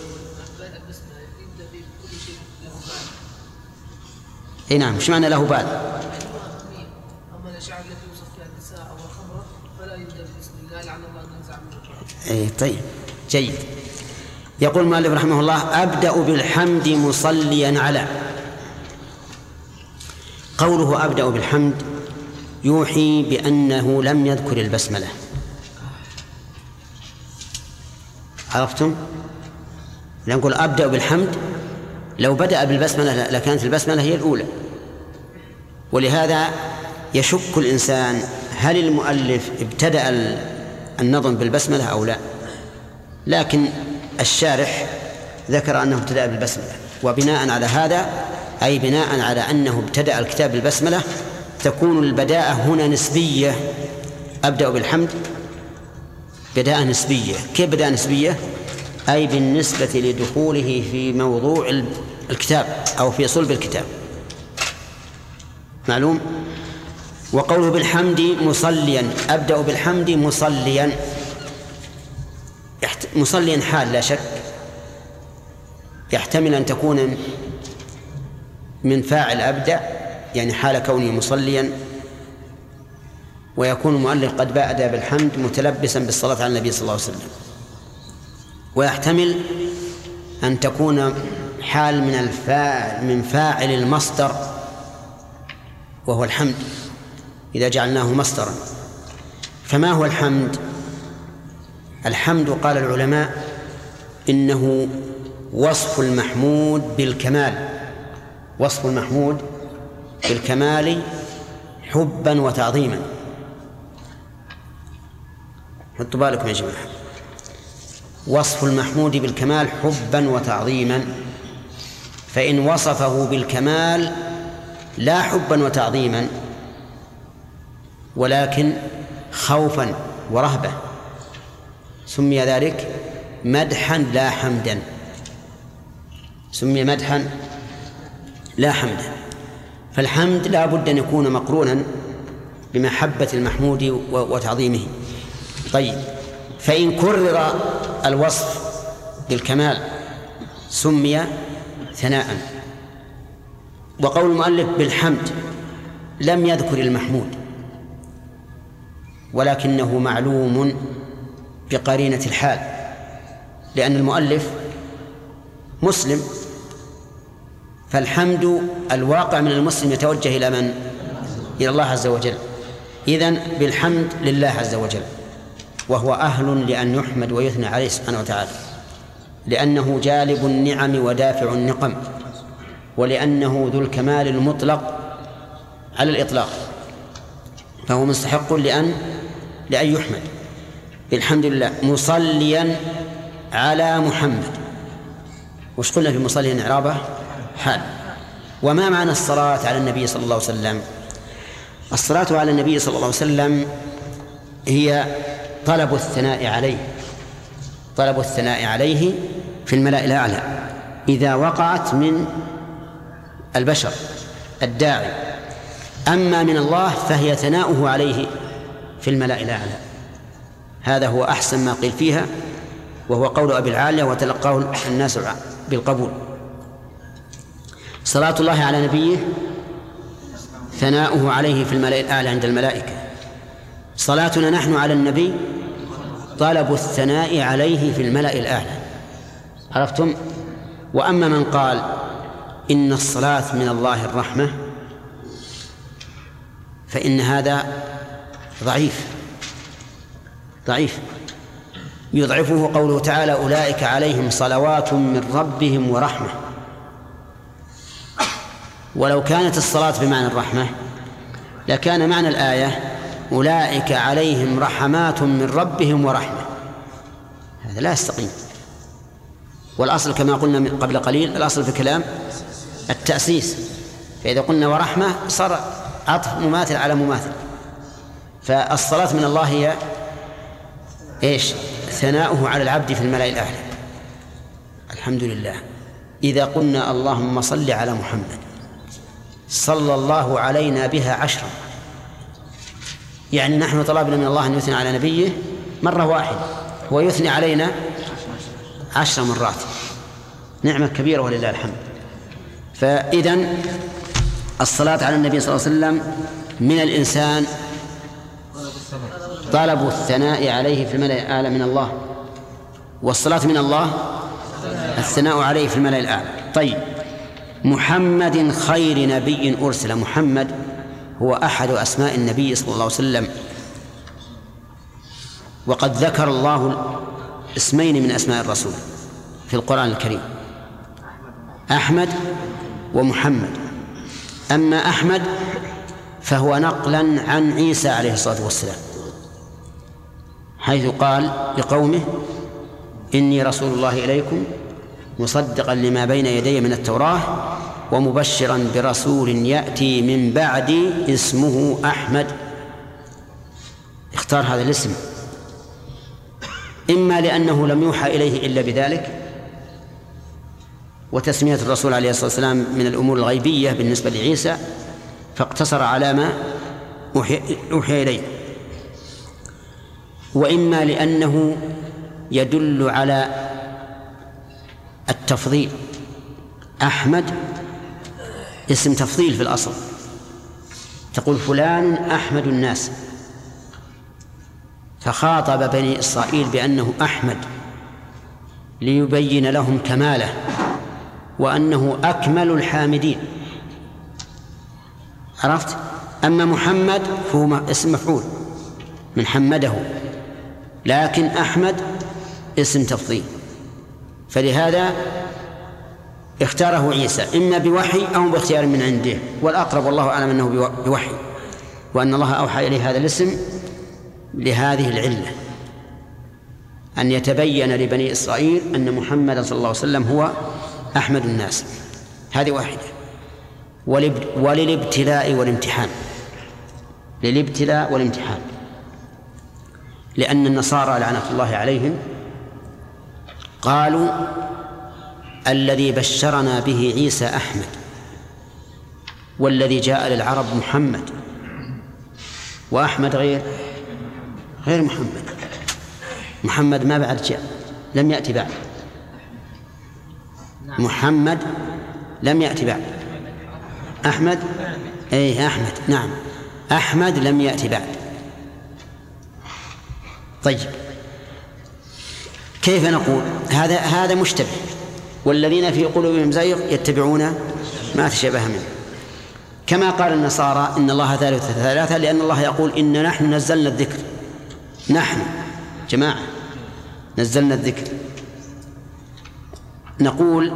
اي نعم، وش معنى له بال؟ أما الأشعار التي يوصف فيها النساء أو الخمر فلا يبدأ بسم الله لعل الله أن ينزع منه. اي طيب، جيد. يقول المؤلف رحمه الله: أبدأ بالحمد مصليا على. قوله أبدأ بالحمد يوحي بأنه لم يذكر البسملة. عرفتم؟ نقول أبدأ بالحمد، لو بدأ بالبسملة لكانت البسملة هي الأولى، ولهذا يشك الإنسان هل المؤلف ابتدأ النظم بالبسملة أو لا، لكن الشارح ذكر أنه ابتدأ بالبسملة، وبناء على هذا أي بناء على أنه ابتدأ الكتاب بالبسملة تكون البداءة هنا نسبية. أبدأ بالحمد بداءة نسبية. كيف بداءة نسبية؟ أي بالنسبة لدخوله في موضوع الكتاب أو في صلب الكتاب، معلوم. وقوله بالحمد مصليا، أبدأ بالحمد مصليا، مصليا حال لا شك، يحتمل أن تكون من فاعل أبدأ يعني حال كونه مصليا، ويكون المؤلف قد بدأ بالحمد متلبسا بالصلاة على النبي صلى الله عليه وسلم. ويحتمل أن تكون حال من فاعل المصدر وهو الحمد إذا جعلناه مصدرا. فما هو الحمد؟ الحمد قال العلماء إنه وصف المحمود بالكمال، وصف المحمود بالكمال حبا وتعظيما. حطوا بالكم يا جماعة، وصف المحمود بالكمال حبا وتعظيما، فإن وصفه بالكمال لا حبا وتعظيما ولكن خوفا ورهبة سمي ذلك مدحا لا حمدا، سمي مدحا لا حمدا. فالحمد لا بد أن يكون مقرونا بمحبة المحمود وتعظيمه. طيب، فإن كرر الوصف بالكمال سمي ثناء. وقول المؤلف بالحمد لم يذكر المحمود، ولكنه معلوم بقرينة الحال، لأن المؤلف مسلم، فالحمد الواقع من المسلم يتوجه إلى من؟ إلى الله عز وجل. إذن بالحمد لله عز وجل، وهو أهل لأن يحمد ويثنى عليه سبحانه وتعالى، لأنه جالب النعم ودافع النقم، ولأنه ذو الكمال المطلق على الإطلاق. فهو مستحق لأن يحمد بالحمد لله. مصليا على محمد، وش قلنا في مصليا إعرابه؟ حال. وما معنى الصلاة على النبي صلى الله عليه وسلم؟ الصلاة على النبي صلى الله عليه وسلم هي طلب الثناء عليه في الملأ الأعلى إذا وقعت من البشر الداعي. أما من الله فهي ثناؤه عليه في الملأ الأعلى. هذا هو أحسن ما قيل فيها، وهو قول أبي العالية وتلقاه الناس بالقبول. صلاة الله على نبيه ثناؤه عليه في الملأ الأعلى عند الملائكة. صلاتنا نحن على النبي طلب الثناء عليه في الملأ الأعلى. عرفتم؟ وأما من قال إن الصلاة من الله الرحمة فإن هذا ضعيف يضعفه قوله تعالى: أولئك عليهم صلوات من ربهم ورحمة. ولو كانت الصلاة بمعنى الرحمة لكان معنى الآية: أولئك عليهم رحمات من ربهم ورحمة. هذا لا يستقيم. والأصل كما قلنا قبل قليل، الأصل في الكلام التأسيس، فإذا قلنا ورحمة صار عطف مماثل على مماثل. فالصلاة من الله هي إيش؟ ثناؤه على العبد في الملأ الأعلى. الحمد لله. إذا قلنا اللهم صل على محمد صلى الله علينا بها 10، يعني نحن طلبنا من الله أن يثني على نبيه مرة واحدة، هو يثني علينا 10 مرات. نعمة كبيرة ولله الحمد. فإذن الصلاة على النبي صلى الله عليه وسلم من الإنسان طلب الثناء عليه في الملأ الأعلى من الله، والصلاة من الله الثناء عليه في الملأ الأعلى. طيب، محمد خير نبي أرسل. محمد هو أحد أسماء النبي صلى الله عليه وسلم، وقد ذكر الله اسمين من أسماء الرسول في القرآن الكريم: أحمد ومحمد. أما أحمد فهو نقلا عن عيسى عليه الصلاة والسلام، حيث قال لقومه: إني رسول الله إليكم مصدقا لما بين يدي من التوراة ومبشرا برسول يأتي من بعدي اسمه أحمد. اختار هذا الاسم إما لأنه لم يوحى إليه إلا بذلك، وتسمية الرسول عليه الصلاة والسلام من الأمور الغيبية بالنسبة لعيسى، فاقتصر على ما أوحي إليه، وإما لأنه يدل على التفضيل. أحمد اسم تفضيل في الأصل، تقول فلان أحمد الناس، فخاطب بني إسرائيل بأنه أحمد ليبين لهم كماله وأنه أكمل الحامدين. عرفت؟ أما محمد فهو اسم مفعول من حمده، لكن أحمد اسم تفضيل، فلهذا اختاره عيسى إما بوحي أو باختيار من عنده، والأقرب والله أعلم أنه بوحي، وأن الله أوحى إليه هذا الاسم لهذه العلة، أن يتبين لبني إسرائيل أن محمد صلى الله عليه وسلم هو أحمد الناس. هذه واحدة. وللابتلاء والامتحان، للابتلاء والامتحان، لأن النصارى لعنة الله عليهم قالوا الذي بشرنا به عيسى أحمد، والذي جاء للعرب محمد، وأحمد غير محمد ما بعد جاء، لم يأتي بعد. محمد لم يأتي بعد. أحمد أحمد، نعم، أحمد لم يأتي بعد. طيب، كيف نقول هذا مشتبه؟ والذين في قلوبهم زيغ يتبعون ما تشابه منه، كما قال النصارى إن الله ثالث ثلاثة، لأن الله يقول إن نحن نزلنا الذكر، نحن جماعة نزلنا الذكر. نقول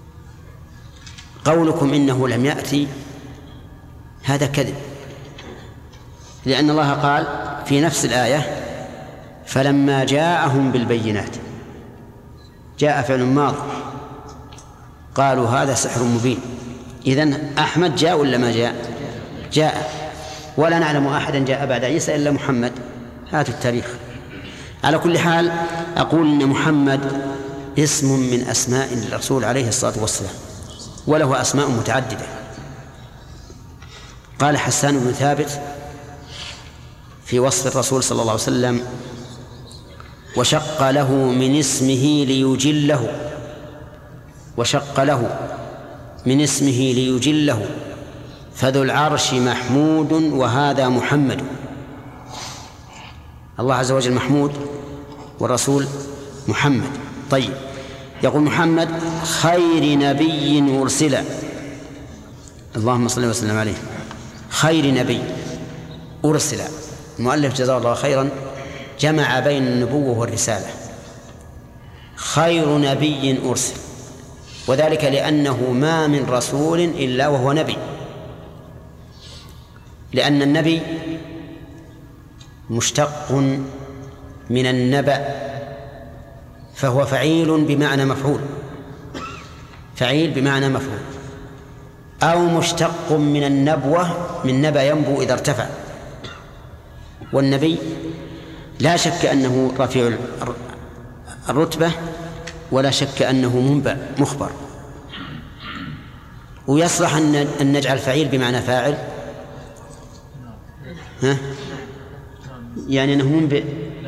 قولكم إنه لم يأتي هذا كذب، لأن الله قال في نفس الآية فلما جاءهم بالبينات، جاء فعل ماض، قالوا هذا سحر مبين. إذن أحمد جاء ولا ما جاء؟ جاء، ولا نعلم أحدا جاء بعد عيسى إلا محمد. هاتوا التاريخ. على كل حال أقول إن محمد اسم من أسماء الرسول عليه الصلاة والسلام، وله أسماء متعددة. قال حسان بن ثابت في وصف الرسول صلى الله عليه وسلم: وشق له من اسمه ليجله، وشق له من اسمه ليجله، فذو العرش محمود وهذا محمد. الله عز وجل محمود والرسول محمد. طيب، يقول محمد خير نبي أرسل، اللهم صل وسلم عليه، خير نبي أرسل. المؤلف جزاه الله خيرا جمع بين النبوة والرسالة. خير نبي أرسل، وذلك لأنه ما من رسول إلا وهو نبي، لأن النبي مشتق من النبأ، فهو فعيل بمعنى مفعول، فعيل بمعنى مفعول، أو مشتق من النبوة، من نبأ ينبو إذا ارتفع. والنبي لا شك أنه رفيع الرتبة، ولا شك أنه منبأ مخبر. ويصلح أن نجعل فعيل بمعنى فاعل، ها؟ يعني أنه منبئ،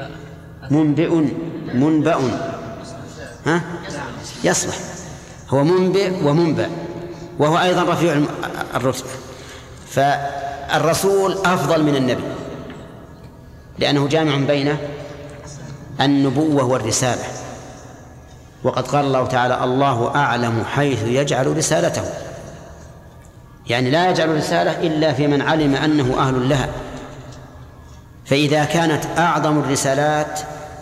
منبأ، ها؟ يصلح، هو منبئ ومنبأ، وهو أيضا رفيع الرتبة. فالرسول أفضل من النبي لأنه جامع بين النبوة والرسالة. وقد قال الله تعالى: الله أعلم حيث يجعل رسالته، يعني لا يجعل رسالة إلا في من علم أنه أهل لها. فإذا كانت أعظم الرسالات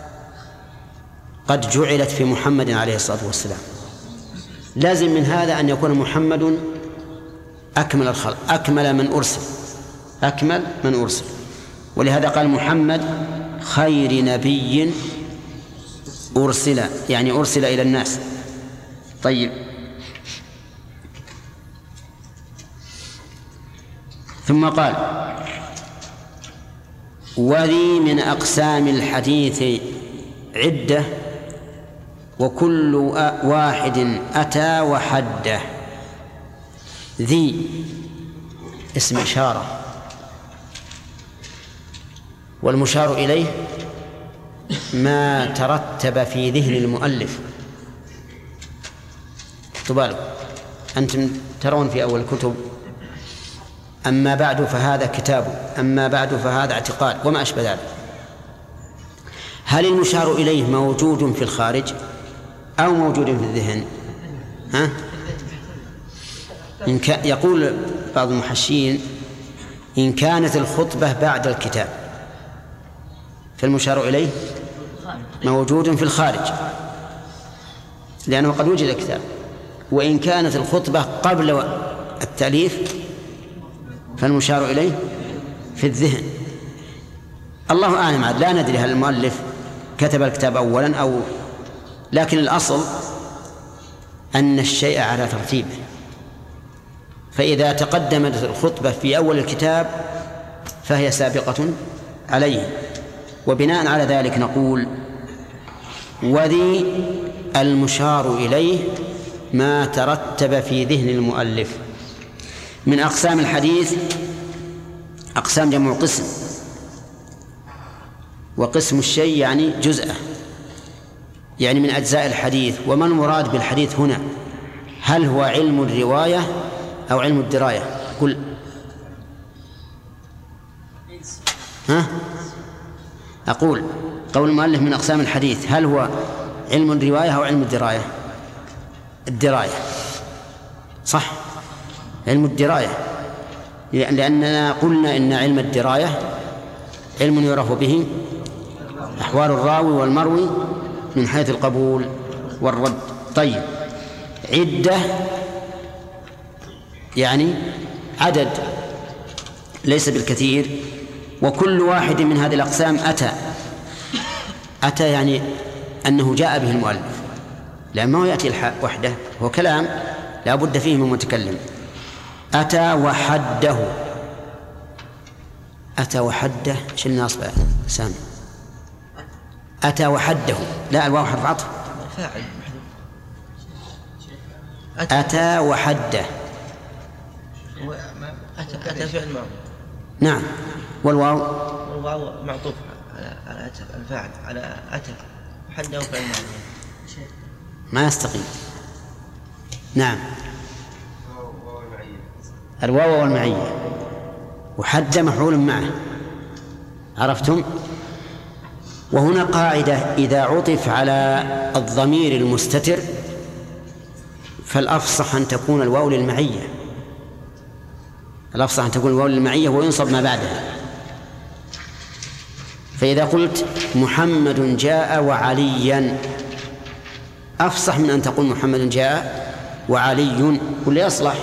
قد جعلت في محمد عليه الصلاة والسلام، لازم من هذا أن يكون محمد أكمل الخلق، أكمل من أرسل، أكمل من أرسل. ولهذا قال محمد خير نبي أرسل، يعني أرسل إلى الناس. طيب، ثم قال: وذي من أقسام الحديث عدة، وكل واحد أتى وحده. ذي اسم إشارة، والمشار إليه ما ترتب في ذهن المؤلف. تبالغ، أنتم ترون في أول الكتب: أما بعد فهذا كتاب، أما بعد فهذا اعتقاد، وما أشبه ذلك. هل المشار إليه موجود في الخارج أو موجود في الذهن؟ ها؟ يقول بعض المحشين: إن كانت الخطبة بعد الكتاب فالمشار إليه موجود في الخارج، لأنه قد وجد الكتاب. وإن كانت الخطبة قبل التأليف فالمشار إليه في الذهن. الله أعلم، عاد لا ندري هل المؤلف كتب الكتاب أولا أو، لكن الأصل أن الشيء على ترتيبه. فإذا تقدمت الخطبة في أول الكتاب فهي سابقة عليه. وبناء على ذلك نقول: وذي المشار إليه ما ترتب في ذهن المؤلف. من أقسام الحديث، أقسام جمع قسم، وقسم الشيء يعني جزءه، يعني من أجزاء الحديث. وما المراد بالحديث هنا؟ هل هو علم الرواية أو علم الدراية؟ قل. ها؟ أقول قول المؤلف من أقسام الحديث، هل هو علم الرواية أو علم الدراية؟ الدراية، صح، علم الدراية، لأننا قلنا إن علم الدراية علم يعرف به أحوال الراوي والمروي من حيث القبول والرد. طيب، عدة يعني عدد ليس بالكثير، وكل واحد من هذه الأقسام أتى يعني أنه جاء به المؤلف، لأن ما يأتي الحاء وحده، هو كلام لا بد فيه من متكلم. أتى وحده، أتى وحده شلنا أصبع سامي. أتى وحده، لا الواو حرف عطف. فاعل أتى وحده. أتى فعل ماضي. نعم. والواو معطوف على أتى الفاعل على أتى وحده فعل ماضي. ما يستقيم. نعم. الواو والمعية، وحد مفعول معه، عرفتم؟ وهنا قاعدة: إذا عطف على الضمير المستتر فالأفصح أن تكون الواو للمعية، الأفصح أن تكون الواو للمعية وينصب ما بعدها. فإذا قلت محمد جاء وعليا أفصح من أن تقول محمد جاء وعلي، ولا يصلح.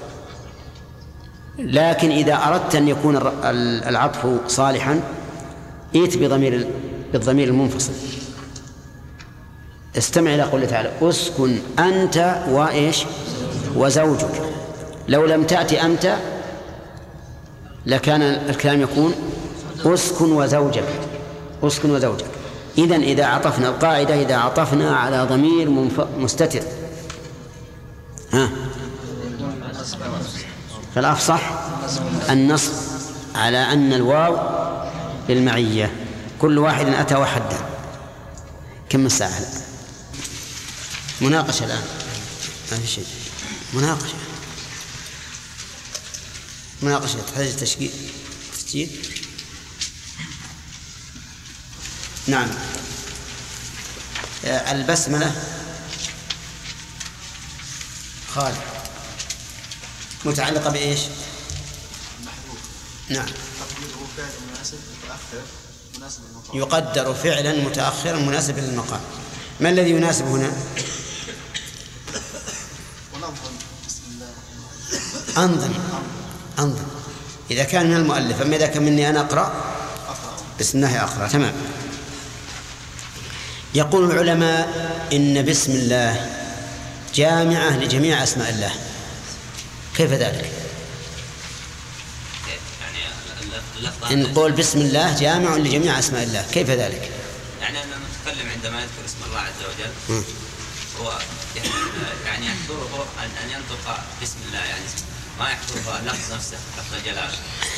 لكن إذا أردت أن يكون العطف صالحا ائت بالضمير المنفصل. استمع إلى قوله تعالى: أسكن أنت وإيش وزوجك. لو لم تأتي أنت لكان الكلام يكون أسكن وزوجك، أسكن وزوجك. إذن إذا عطفنا القاعدة، إذا عطفنا على ضمير مستتر فالأفصح النصب على أن الواو للمعية. كل واحد أتى وحده. كم الساعة؟ مناقشة الآن، ما في شيء. مناقشة تحتاج تسجيل. نعم. البسملة خالد متعلقة بإيش؟ نعم. يقدر فعلا متأخرا مناسبا للمقام. ما الذي يناسب هنا؟ أنظم إذا كان من المؤلف. أما إذا كان مني أنا أقرأ بسم الله أقرأ. تمام. يقول العلماء إن بسم الله جامعة لجميع أسماء الله. كيف ذلك؟ إن قول بسم الله جامع لجميع أسماء الله، كيف ذلك؟ يعني أن المتكلم عندما يذكر اسم الله عز وجل هو يعني يحضره أن ينطق بسم الله، يعني ما يحضره اللفظ نفسه، لفظ الجلالة.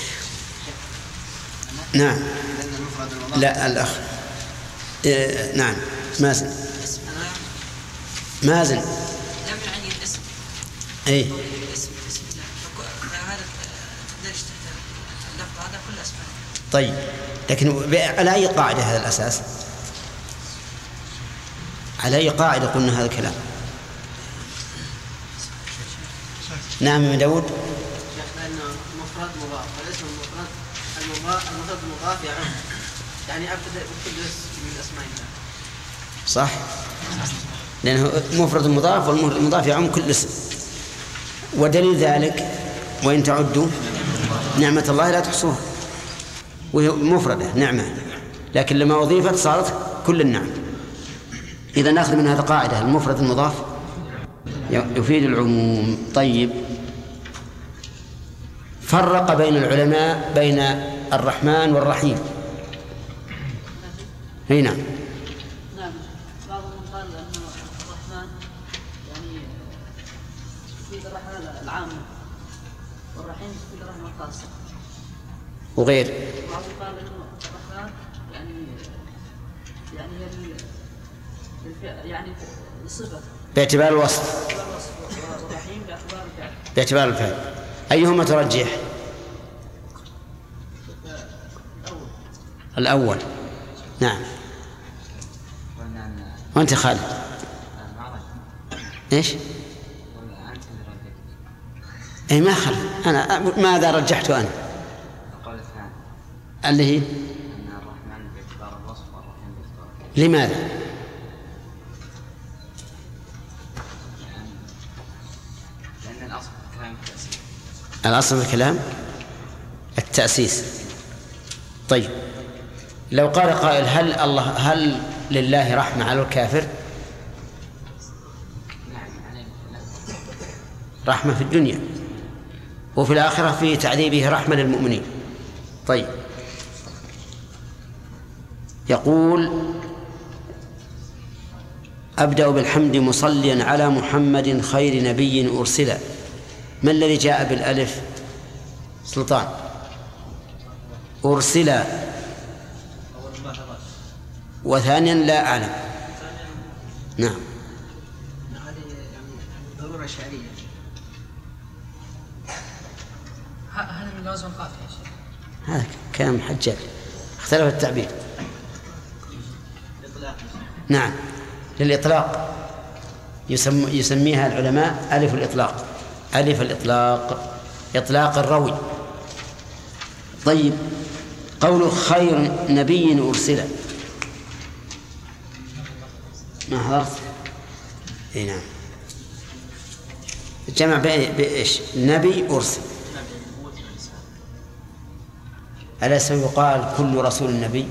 نعم. لا الأخ نعم مازن لم يعني الاسم. أي اسم الله. هذا تدرج تحت اللفظ هذا كل أسماء. طيب، لكن على أي قاعدة هذا الأساس؟ على أي قاعدة قلنا هذا الكلام؟ نعم من داود. لأنه مفرد مضاف، والاسم المفرد المضاف يعم، يعني أبتدأ بكل اسم من أسماء الله. صح، لأنه مفرد مضاف، والمفرد المضاف يعم كل اسم. ودليل ذلك وإن تعدوا نعمة الله لا تحصوها، وهي مفردة نعمة، لكن لما أضيفت صارت كل النعم. إذا نأخذ من هذا قاعدة: المفرد المضاف يفيد العموم. طيب، فرق بين العلماء بين الرحمن والرحيم. هنا نعم، بعضهم قال أن الرحمن يعني يفيد الرحمة العامة، والرحيم يفيد الرحمة الخاصة. وغير بعضهم قال أن الرحمن يعني الصفة باعتبار الوصف، والرحيم باعتبار الفعل. أيهما ترجح؟ الأول. نعم. وأنت خالد؟ إيش؟ أي ما خالد، أنا ماذا رجحت أنا؟ اللي هي لماذا؟ لأن الأصل في الكلام التأسيس. الأصل في الكلام التأسيس. طيب لو قال قائل هل لله رحمة على الكافر؟ رحمة في الدنيا وفي الآخرة في تعذيبه رحمة للمؤمنين. طيب يقول أبدأ بالحمد مصليا على محمد خير نبي أرسل. ما الذي جاء بالألف؟ سلطان. أرسل وثانيا لا أعلم. نعم. هذه ضرورة شعرية. هذا من لازم قاطع يا شيخ. هذا كلام حجاج اختلف التعبير. نعم للإطلاق يسميها العلماء ألف الإطلاق. ألف الإطلاق إطلاق الروي. طيب قول خير نبي أرسل ما حضرت؟ اي نعم. الجمع بإيش؟ نبي أرسل. أليس يقال كل رسول نبي؟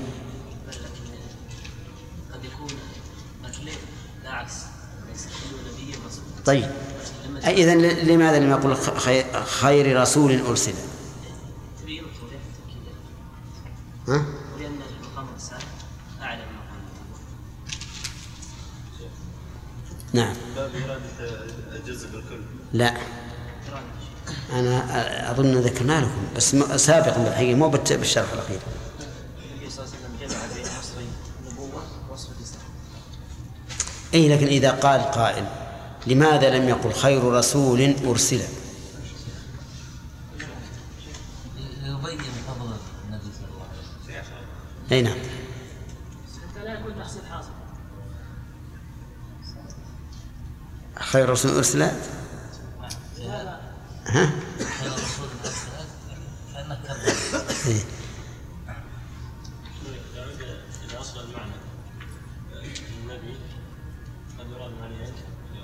قد يكون مثلين لا عكس، ليس كل نبي رسول. طيب إذن لماذا لم يقول خير رسول أرسل؟ تبين توضيح التأكيد. ها؟ ولأن المقام الرسالة أعلى من مقام النبوة. نعم. باب إرادة الجزء بالكل. لا أنا أظن ذكرنا لكم بس سابقا بالحقيقة مو بالشرح الأخير. النبي صلى الله عليه وسلم جمع بين وصفين النبوة ووصف الرسالة. أي لكن إذا قال قائل لماذا لم يقل خير رسول أرسل؟ يبين فضل النبي صلى الله عليه وسلم. أي نعم. حتى لا يكون تحصيل حاصل. خير رسول أرسل. ها؟ خير رسول أرسل كأنك كذب. إيه. يعود إلى أصل المعنى. النبي قد يراد معنيين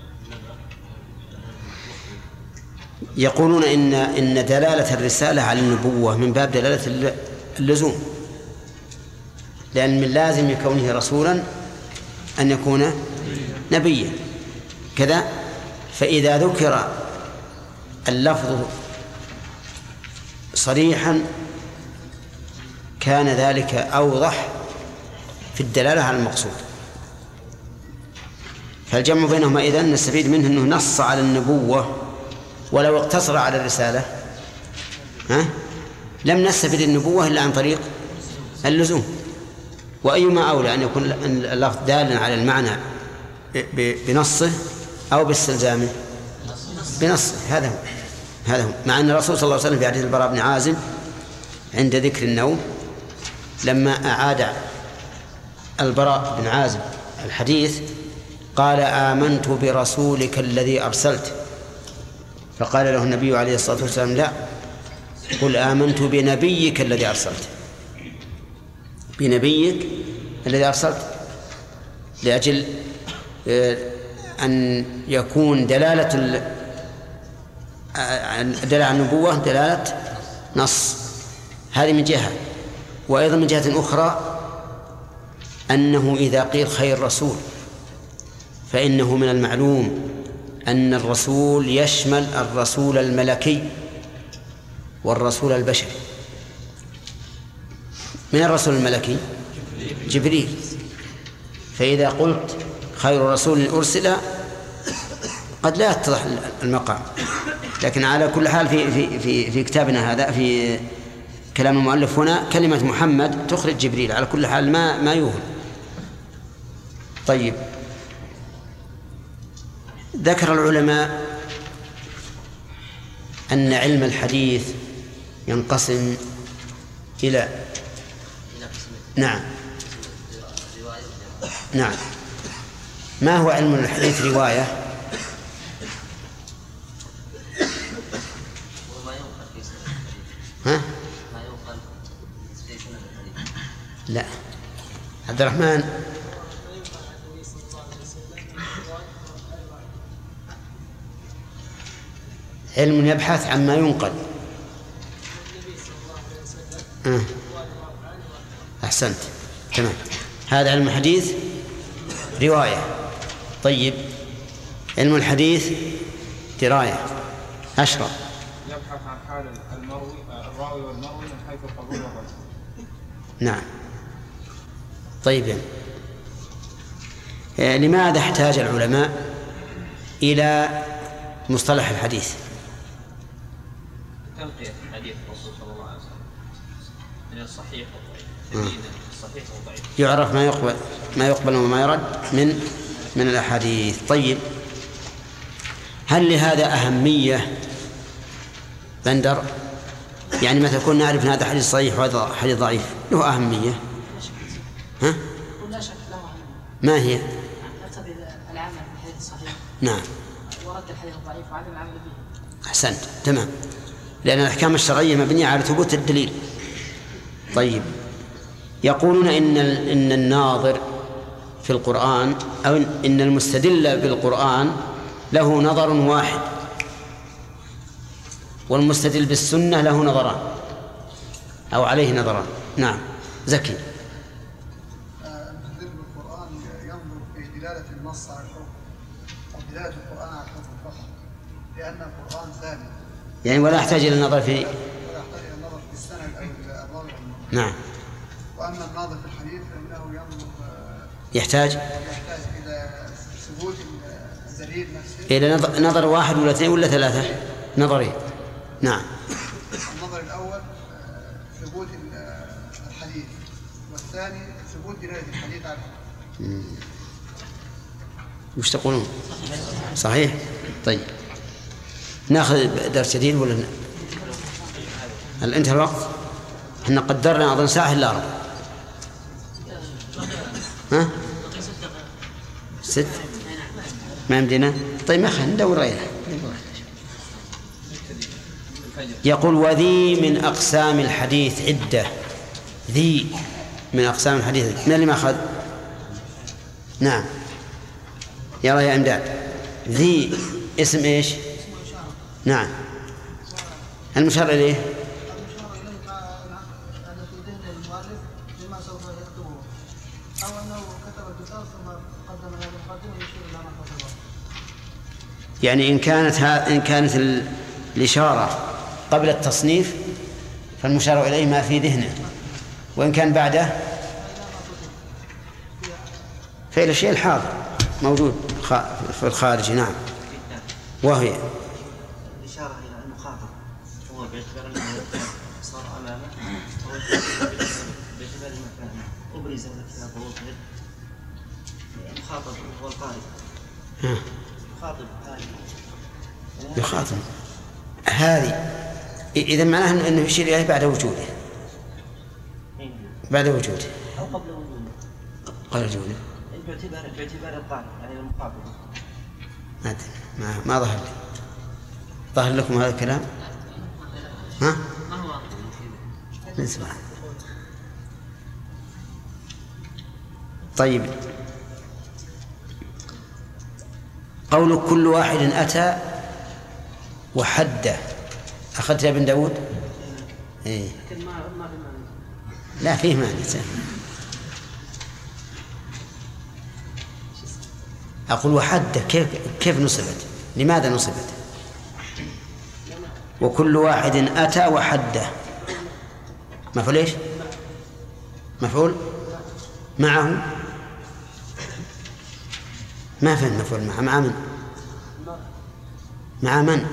يقولون إن دلالة الرسالة على النبوة من باب دلالة اللزوم، لأن من لازم كونه رسولا أن يكون نبيا كذا. فإذا ذكر اللفظ صريحا كان ذلك أوضح في الدلالة على المقصود. فالجمع بينهما إذن نستفيد منه أنه نص على النبوة، ولو اقتصر على الرسالة لم نستفيد النبوة إلا عن طريق اللزوم. وأيما أولى أن يكون اللفظ دالا على المعنى بنصه أو باستلزامه؟ بنصه. هذا هو مع أن الرسول صلى الله عليه وسلم في حديث البراء بن عازب عند ذكر النوم لما أعاد البراء بن عازب الحديث قال آمنت برسولك الذي أرسلت، فقال له النبي عليه الصلاة والسلام لا، قل آمنت بنبيك الذي أرسلت، بنبيك الذي أرسلت، لأجل أن يكون دلالة النبوة دلالة نص. هذه من جهة. وأيضا من جهة أخرى أنه إذا قيل خير رسول فإنه من المعلوم أن الرسول يشمل الرسول الملكي والرسول البشري. من الرسول الملكي؟ جبريل. فإذا قلت خير رسول أرسل قد لا يتضح المقام، لكن على كل حال في كتابنا هذا في كلام المؤلف هنا كلمة محمد تخرج جبريل على كل حال ما يوهم. طيب ذكر العلماء أن علم الحديث ينقسم إلى نعم ما هو علم الحديث؟ رواية ها؟ لا عبد الرحمن علم يبحث عما ينقل أحسنت. تمام. هذا علم الحديث رواية. طيب علم الحديث دراية. أشرف. يبحث عن حال الراوي والمروي من حيث القبول والرد. نعم. طيب لماذا احتاج العلماء إلى مصطلح الحديث؟ تنقية حديث الرسول صلى الله عليه وسلم من الصحيح والضعيف. الصحيح والضعيف يعرف ما يقبل وما يرد من الأحاديث. طيب هل لهذا أهمية بندر؟ يعني مثلا كنا نعرف أن هذا حديث صحيح وهذا حديث ضعيف، له أهمية؟ ها؟ لا شك له أهمية. ما هي؟ نقتضي العمل بالحديث الصحيح. نعم. ورد الحديث الضعيف وعدم العمل به. أحسنت. تمام. لأن الأحكام الشرعية مبنية على ثبوت الدليل. طيب يقولون إن الناظر في القرآن أو إن المستدل بالقرآن له نظر واحد، والمستدل بالسنة له نظران أو عليه نظران. نعم. زكي. المستدل بالقرآن ينظر في دلالة النص على الحكم أو دلالة القرآن على الحكم فقط، لأن القرآن ثابت يعني ولا يحتاج إلى النظر في السند أو الراوي. نعم. وأما الناظر في الحديث فإنه ينظر يحتاج إلى ثبوت الدليل نفسه. إلى نظر واحد ولا اثنين ولا ثلاثة؟ نظرين. نعم. النظر الأول ثبوت الحديث، والثاني ثبوت دلالة الحديث على الحكم. وش تقولون؟ صحيح. طيب ناخذ درس جديد ولا انتهى الوقت؟ احنا قدرنا اظن ساعه الا ربع. ها 6 ما يمدينا. طيب ما خلينا ندور غيره. يقول وذي من اقسام الحديث عده. ذي من اقسام الحديث من اللي ما اخذ؟ نعم يلا يا امداد. ذي اسم ايش؟ نعم. المشار اليه المشار إليه ما في ذهن المؤلف لما سوف يكتبه، أو أنه كتب الكتاب ثم قدم هذا المقدمة يشير إلى ما كتبه. يعني إن كانت الإشارة قبل التصنيف فالمشار إليه ما في ذهنه، وإن كان بعده فإلى الشيء الحاضر موجود في الخارج. نعم. وهي الإشارة إلى المخاطب هو باعتبار أنه صار أمامه أو باعتبار المكان أبرز الكتاب ووضعه المخاطب هو القارئ. يخاطب هذه إذا معناه أنه يشير إليه بعد وجوده. بعد وجوده أو قبل وجوده. قبل وجوده باعتبار القارئ يعني المخاطب. ما ظهر لي. ظهر لكم هذا الكلام؟ ها؟ ما هو نسمع. طيب قول كل واحد أتى وحده أخذت يا ابن داود؟ إيه. لا فيه معنى. أقول وحده كيف نصبت؟ لماذا نصبت؟ وكل واحد أتى وحده مفعول إيش؟ مفعول معه. ما فهم مفعول معه. مع من؟ مع من؟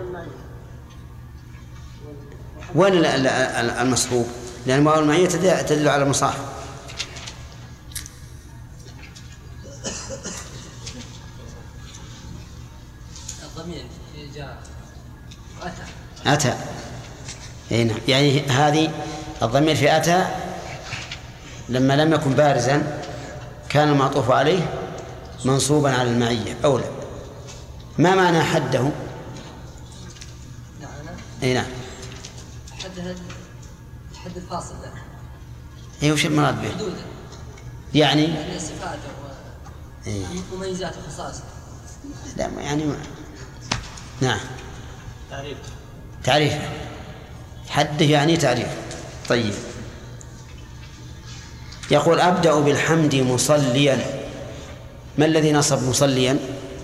وين المصحوب؟ لأن واو المعية تدل على المصاحب. الضمير جاء أتى. يعني هذه الضمير في أتى لما لم يكن بارزا كان المعطوف عليه منصوبا على المعية أولى. ما معنى حده؟ أي نعم. حد الفاصل له. إيه وش المراد به؟ حدوده. يعني صفاته ومميزاته وخصائصه. لا يعني نعم. تعريف حده يعني تعريف. طيب يقول أبدأ بالحمد مصليا. ما الذي نصب مصليا؟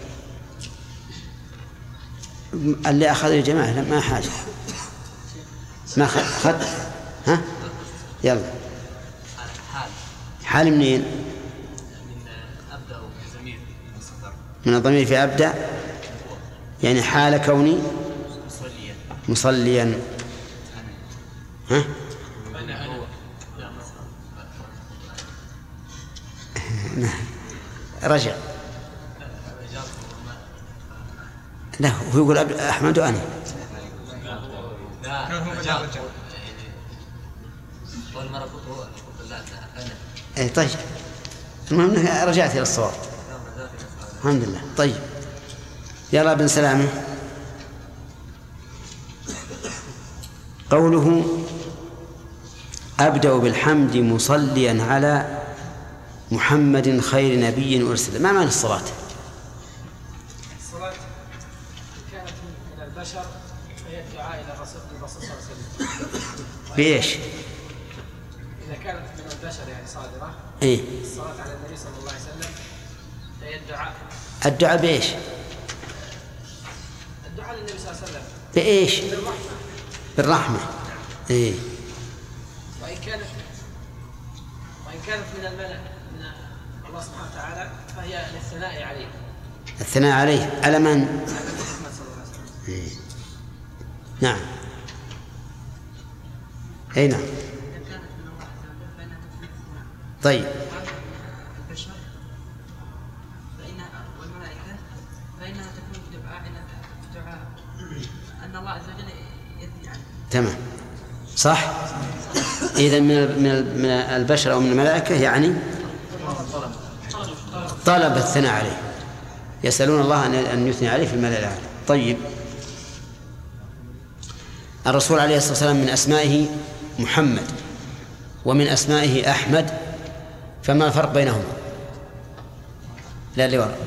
اللي أخذ يا جماعة ما حاجة ما أخذ. ها يلا حال منين؟ من الضمير في أبدأ يعني حال كوني مصليا. ها رجع لا هو يقول أحمد أنا أي طيب المهم رجعت إلى الصواب الحمد لله. طيب يلا بن سلامة. قوله أبدأ بالحمد مصليا على محمد خير نبي أرسل. ما معنى الصلاة؟ الصلاة كانت من البشر فهي الدعاء إلى الرسول صلى الله عليه وسلم. بإيش؟ إذا كانت من البشر يعني صادرة إيه؟ الصلاة على النبي صلى الله عليه وسلم فهي الدعاء. الدعاء بإيش؟ الدعاء للنبي صلى الله عليه وسلم بإيش؟ بالرحمة. بالرحمة. إيه؟ وإن كانت من الملأ من الله سبحانه وتعالى فهي للثناء عليه. الثناء عليه على من؟ على محمد صلى الله عليه وسلم. إيه؟ نعم. أي نعم. طيب البشر والملائكة فإنها تكون دعاء أن الله عز وجل يثني عنه. تمام صح. إذن من البشر أو من الملائكة يعني طلب الثناء عليه، يسألون الله أن يثني عليه في الملأ الأعلى. طيب الرسول عليه الصلاة والسلام من أسمائه محمد ومن أسمائه أحمد، فما الفرق بينهما؟ لا اللي وراء.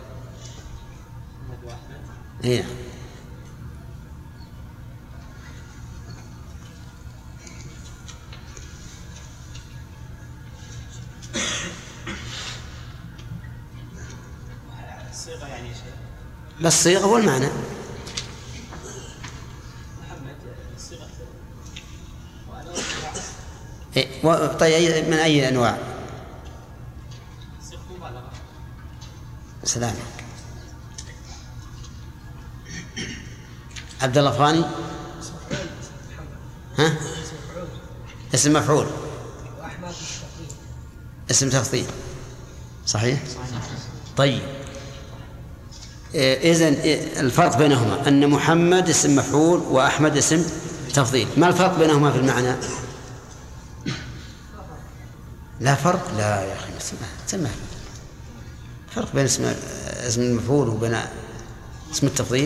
هنا الصيغة يعني شيء. بس صيغة والمعنى. محمد صيغة. طيب من أي أنواع؟ صيغة مبالغة. سلام. عبد الله فاني. ها؟ اسم مفعول. اسم تفضيل. صحيح؟ طيب إذن الفرق بينهما أن محمد اسم مفعول وأحمد اسم تفضيل. ما الفرق بينهما في المعنى؟ لا فرق. لا يا أخي سمع فرق بين اسم المفعول وبين اسم التفضيل.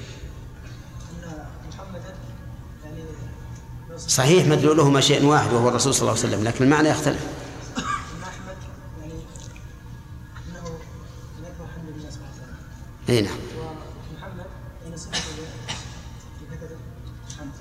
صحيح مدلولهما شيء واحد وهو الرسول صلى الله عليه وسلم، لكن المعنى يختلف. اي نعم. ومحمد يعني صفة لكثرة الحمد.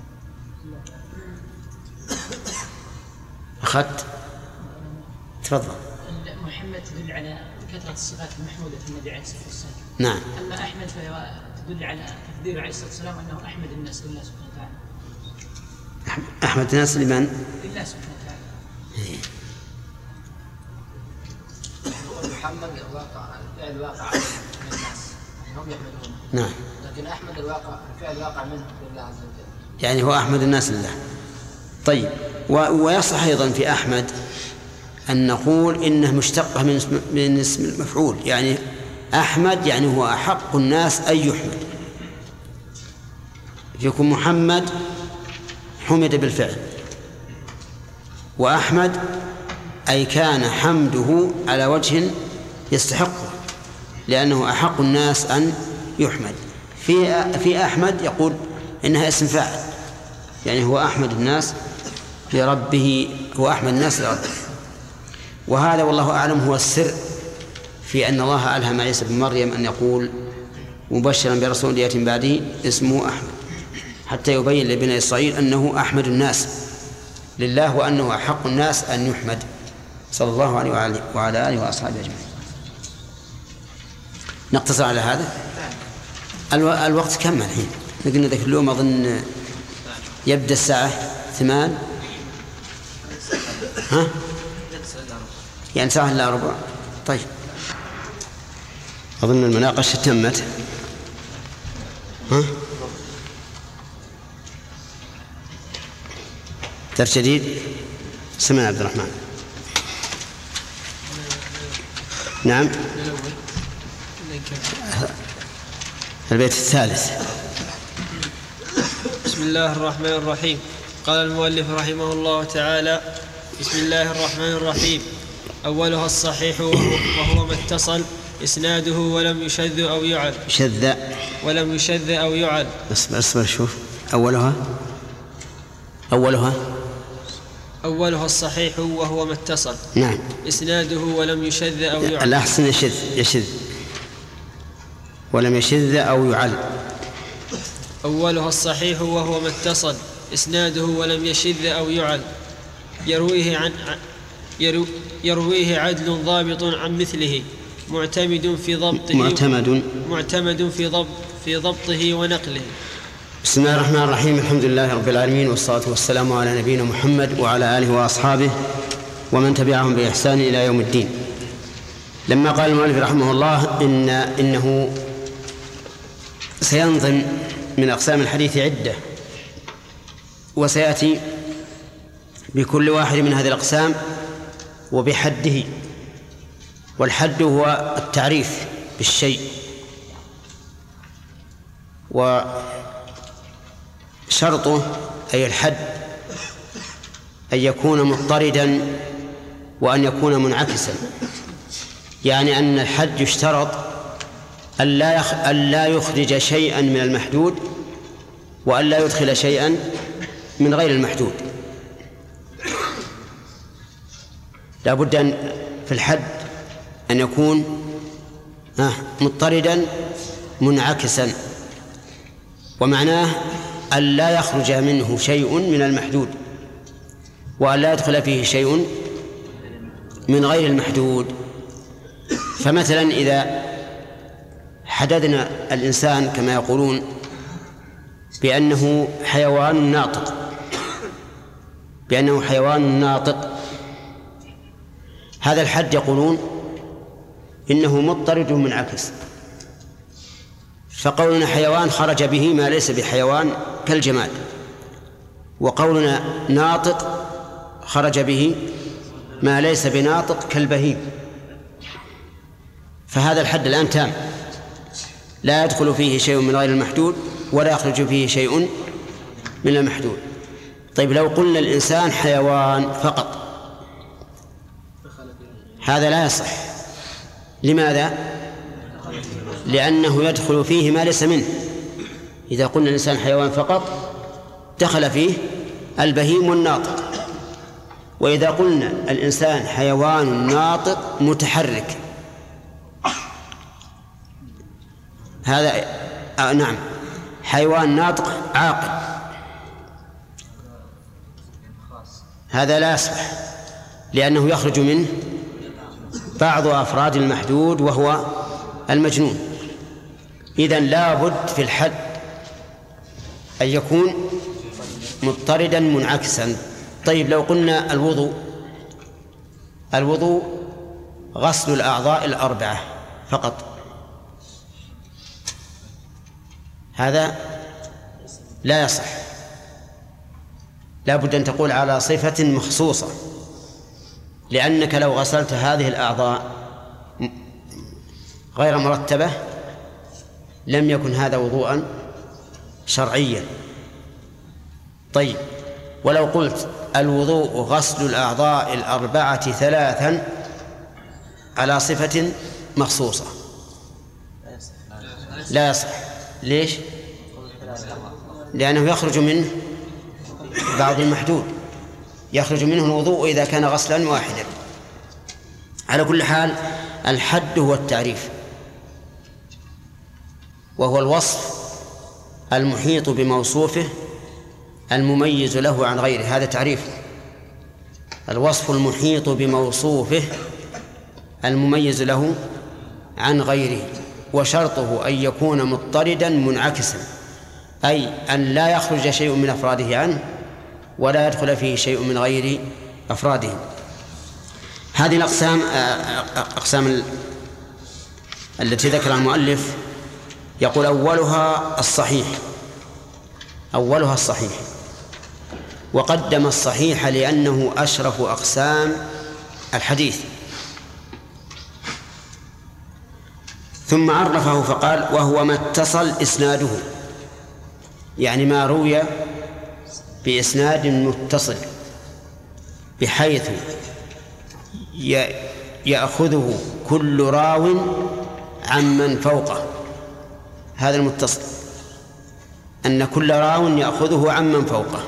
أخذت تفضل. محمد تدل على كثرة الصفات المحمودة في النبي عليه الصلاة والسلام. نعم. أما أحمد فهو تدل على تفضيله عليه الصلاة والسلام أنه أحمد الناس لله سبحانه وتعالى. أحمد الناس لمن؟ لله سبحانه وتعالى. محمد الواقع من الناس هم يحمدون. نعم. لكن أحمد الفعل الواقع منه لله عز وجل. يعني هو أحمد الناس لله. طيب ويصح أيضا في أحمد أن نقول إنه مشتقة من اسم المفعول، يعني أحمد يعني هو أحق الناس أن يحمد. يكون محمد حمد بالفعل، وأحمد أي كان حمده على وجه يستحقه لأنه أحق الناس أن يحمد. في أحمد يقول إنها اسم فاعل، يعني هو أحمد الناس لربه، هو أحمد الناس لربه. وهذا والله أعلم هو السر في أن الله ألهم عيسى بن مريم أن يقول مبشرا برسول يأتي بعده اسمه أحمد، حتى يبين لبني إسرائيل أنه أحمد الناس لله وأنه أحق الناس أن يحمد. صلى الله عليه وعلى آله وأصحابه أجمعين. نقتصر على هذا. الوقت كم الحين؟ قلنا ذاك اليوم أظن يبدأ الساعة 8. ها؟ يعني ساعة إلا ربع. طيب أظن المناقشة تمت. ها؟ درس جديد. سمع عبد الرحمن. نعم. البيت الثالث. بسم الله الرحمن الرحيم. قال المؤلف رحمه الله تعالى: بسم الله الرحمن الرحيم. أولها الصحيح وهو ما اتصل إسناده ولم يشذ أو يعل. ولم يشذ أو يعل. اصبر شوف. أولها الصحيح وهو ما اتصل. نعم. إسناده ولم يشذ أو يعل. الأحسن يشذ ولم يشذ أو يعل. أولها الصحيح وهو ما اتصل إسناده ولم يشذ أو يعل، يرويه عدل ضابط عن مثله معتمد في ضبطه ونقله. بسم الله الرحمن الرحيم. الحمد لله رب العالمين، والصلاة والسلام على نبينا محمد وعلى آله وأصحابه ومن تبعهم بإحسان إلى يوم الدين. لما قال المؤلف رحمه الله إنه سينظم من أقسام الحديث عدة، وسيأتي بكل واحد من هذه الأقسام وبحده. والحد هو التعريف بالشيء، وشرطه أي الحد أن يكون مضطردا وأن يكون منعكسا. يعني أن الحد يشترط أن لا يخرج شيئا من المحدود وأن لا يدخل شيئا من غير المحدود. لا بد أن في الحد أن يكون مضطردا منعكسا، ومعناه أن لا يخرج منه شيء من المحدود وأن لا يدخل فيه شيء من غير المحدود. فمثلا إذا حددنا الإنسان كما يقولون بأنه حيوان ناطق، هذا الحد يقولون إنه مضطرد منعكس. فقولنا حيوان خرج به ما ليس بحيوان كالجماد، وقولنا ناطق خرج به ما ليس بناطق كالبهيم. فهذا الحد الآن تام، لا يدخل فيه شيء من غير المحدود ولا يخرج فيه شيء من المحدود. طيب لو قلنا الإنسان حيوان فقط، هذا لا يصح. لماذا؟ لأنه يدخل فيه ما ليس منه. إذا قلنا الإنسان حيوان فقط دخل فيه البهيم والناطق. وإذا قلنا الإنسان حيوان ناطق متحرك، هذا نعم حيوان ناطق عاقل، هذا لا يصح، لأنه يخرج منه بعض أفراد المحدود وهو المجنون. إذن لا بد في الحد أن يكون مضطردا منعكسا. طيب لو قلنا الوضوء غسل الأعضاء الأربعة فقط، هذا لا يصح. لا بد أن تقول على صفة مخصوصة، لأنك لو غسلت هذه الأعضاء غير مرتبة لم يكن هذا وضوءا شرعيا. طيب ولو قلت الوضوء غسل الأعضاء الأربعة 3 على صفة مخصوصة لا يصح. ليش؟ لأنه يخرج منه بعض المحدود، يخرج منه الوضوء إذا كان غسلا واحدا. على كل حال الحد هو التعريف، وهو الوصف المحيط بموصوفه المميز له عن غيره، هذا تعريفه. الوصف المحيط بموصوفه المميز له عن غيره، وشرطه أن يكون مضطردا منعكسا، أي أن لا يخرج شيء من أفراده عنه ولا يدخل فيه شيء من غير أفراده. هذه الأقسام التي ذكرها المؤلف يقول أولها الصحيح، وقدم الصحيح لأنه أشرف أقسام الحديث، ثم عرفه فقال وهو ما اتصل إسناده، يعني ما روي بإسناد متصل بحيث يأخذه كل راو عمن فوقه. هذا المتصل، أن كل راو يأخذه عمن فوقه،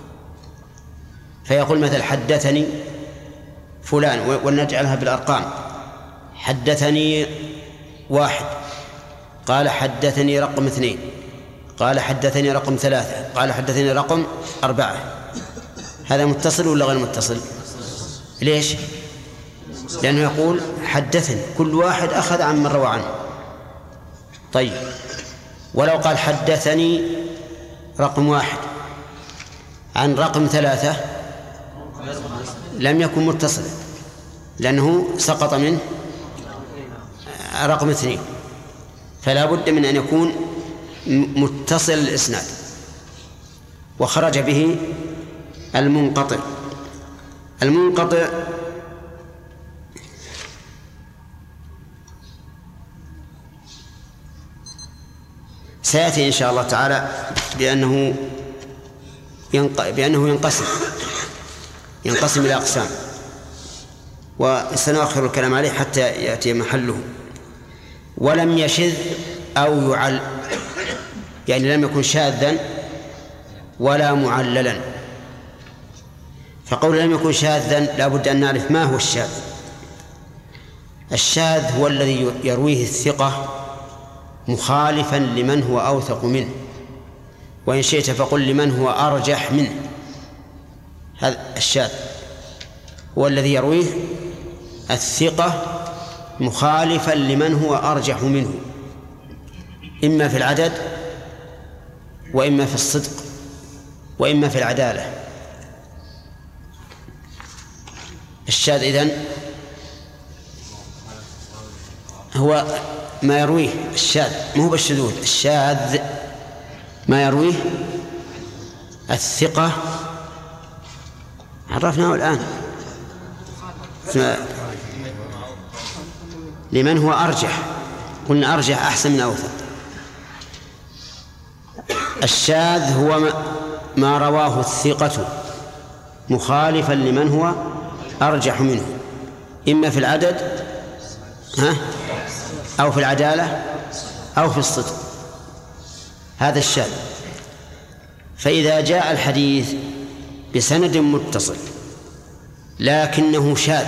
فيقول مثل حدثني فلان، ونجعلها بالأرقام، حدثني 1، قال حدثني رقم 2، قال حدثني رقم 3، قال حدثني رقم 4. هذا متصل ولا غير متصل؟ ليش؟ لأنه يقول حدثني، كل واحد أخذ عن من روى عنه. طيب، ولو قال حدثني رقم 1 عن رقم 3 لم يكن متصلا، لأنه سقط من رقم 2، فلا بد من أن يكون متصل الإسناد. وخرج به المنقطع سيأتي إن شاء الله تعالى بأنه ينقسم إلى أقسام، وسنؤخر الكلام عليه حتى يأتي محله. ولم يشذ أو يعل، يعني لم يكن شاذا ولا معللا. فقول لم يكن شاذا لا بد أن نعرف ما هو الشاذ. الشاذ هو الذي يرويه الثقة مخالفا لمن هو أوثق منه، وإن شئت فقل لمن هو أرجح منه. هذا الشاذ هو الذي يرويه الثقة مخالفا لمن هو أرجح منه، إما في العدد وإما في الصدق وإما في العدالة. الشاذ إذن هو ما يرويه الشاذ، ما هو بالشذوذ. الشاذ ما يرويه الثقة، عرفناه الآن، لمن هو أرجح، قلنا أرجح أحسن من أوثق. الشاذ هو ما رواه الثقة مخالفا لمن هو أرجح منه، إما في العدد أو في العدالة أو في الصدق. هذا الشاذ. فإذا جاء الحديث بسند متصل لكنه شاذ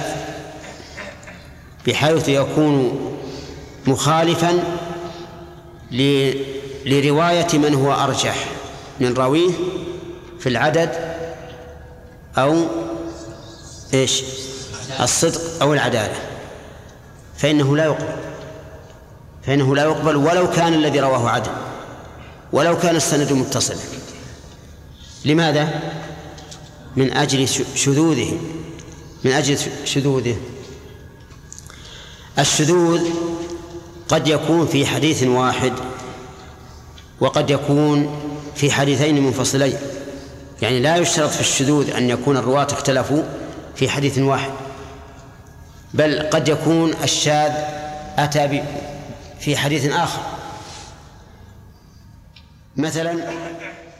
بحيث يكون مخالفا لرواية من هو أرجح من راويه في العدد أو الصدق أو العدالة، فإنه لا يقبل ولو كان الذي رواه عدل، ولو كان السند متصلا. لماذا؟ من أجل شذوذه. الشذوذ قد يكون في حديث واحد وقد يكون في حديثين منفصلين، يعني لا يشترط في الشذوذ أن يكون الرواة اختلفوا في حديث واحد، بل قد يكون الشاذ أتى في حديث آخر. مثلا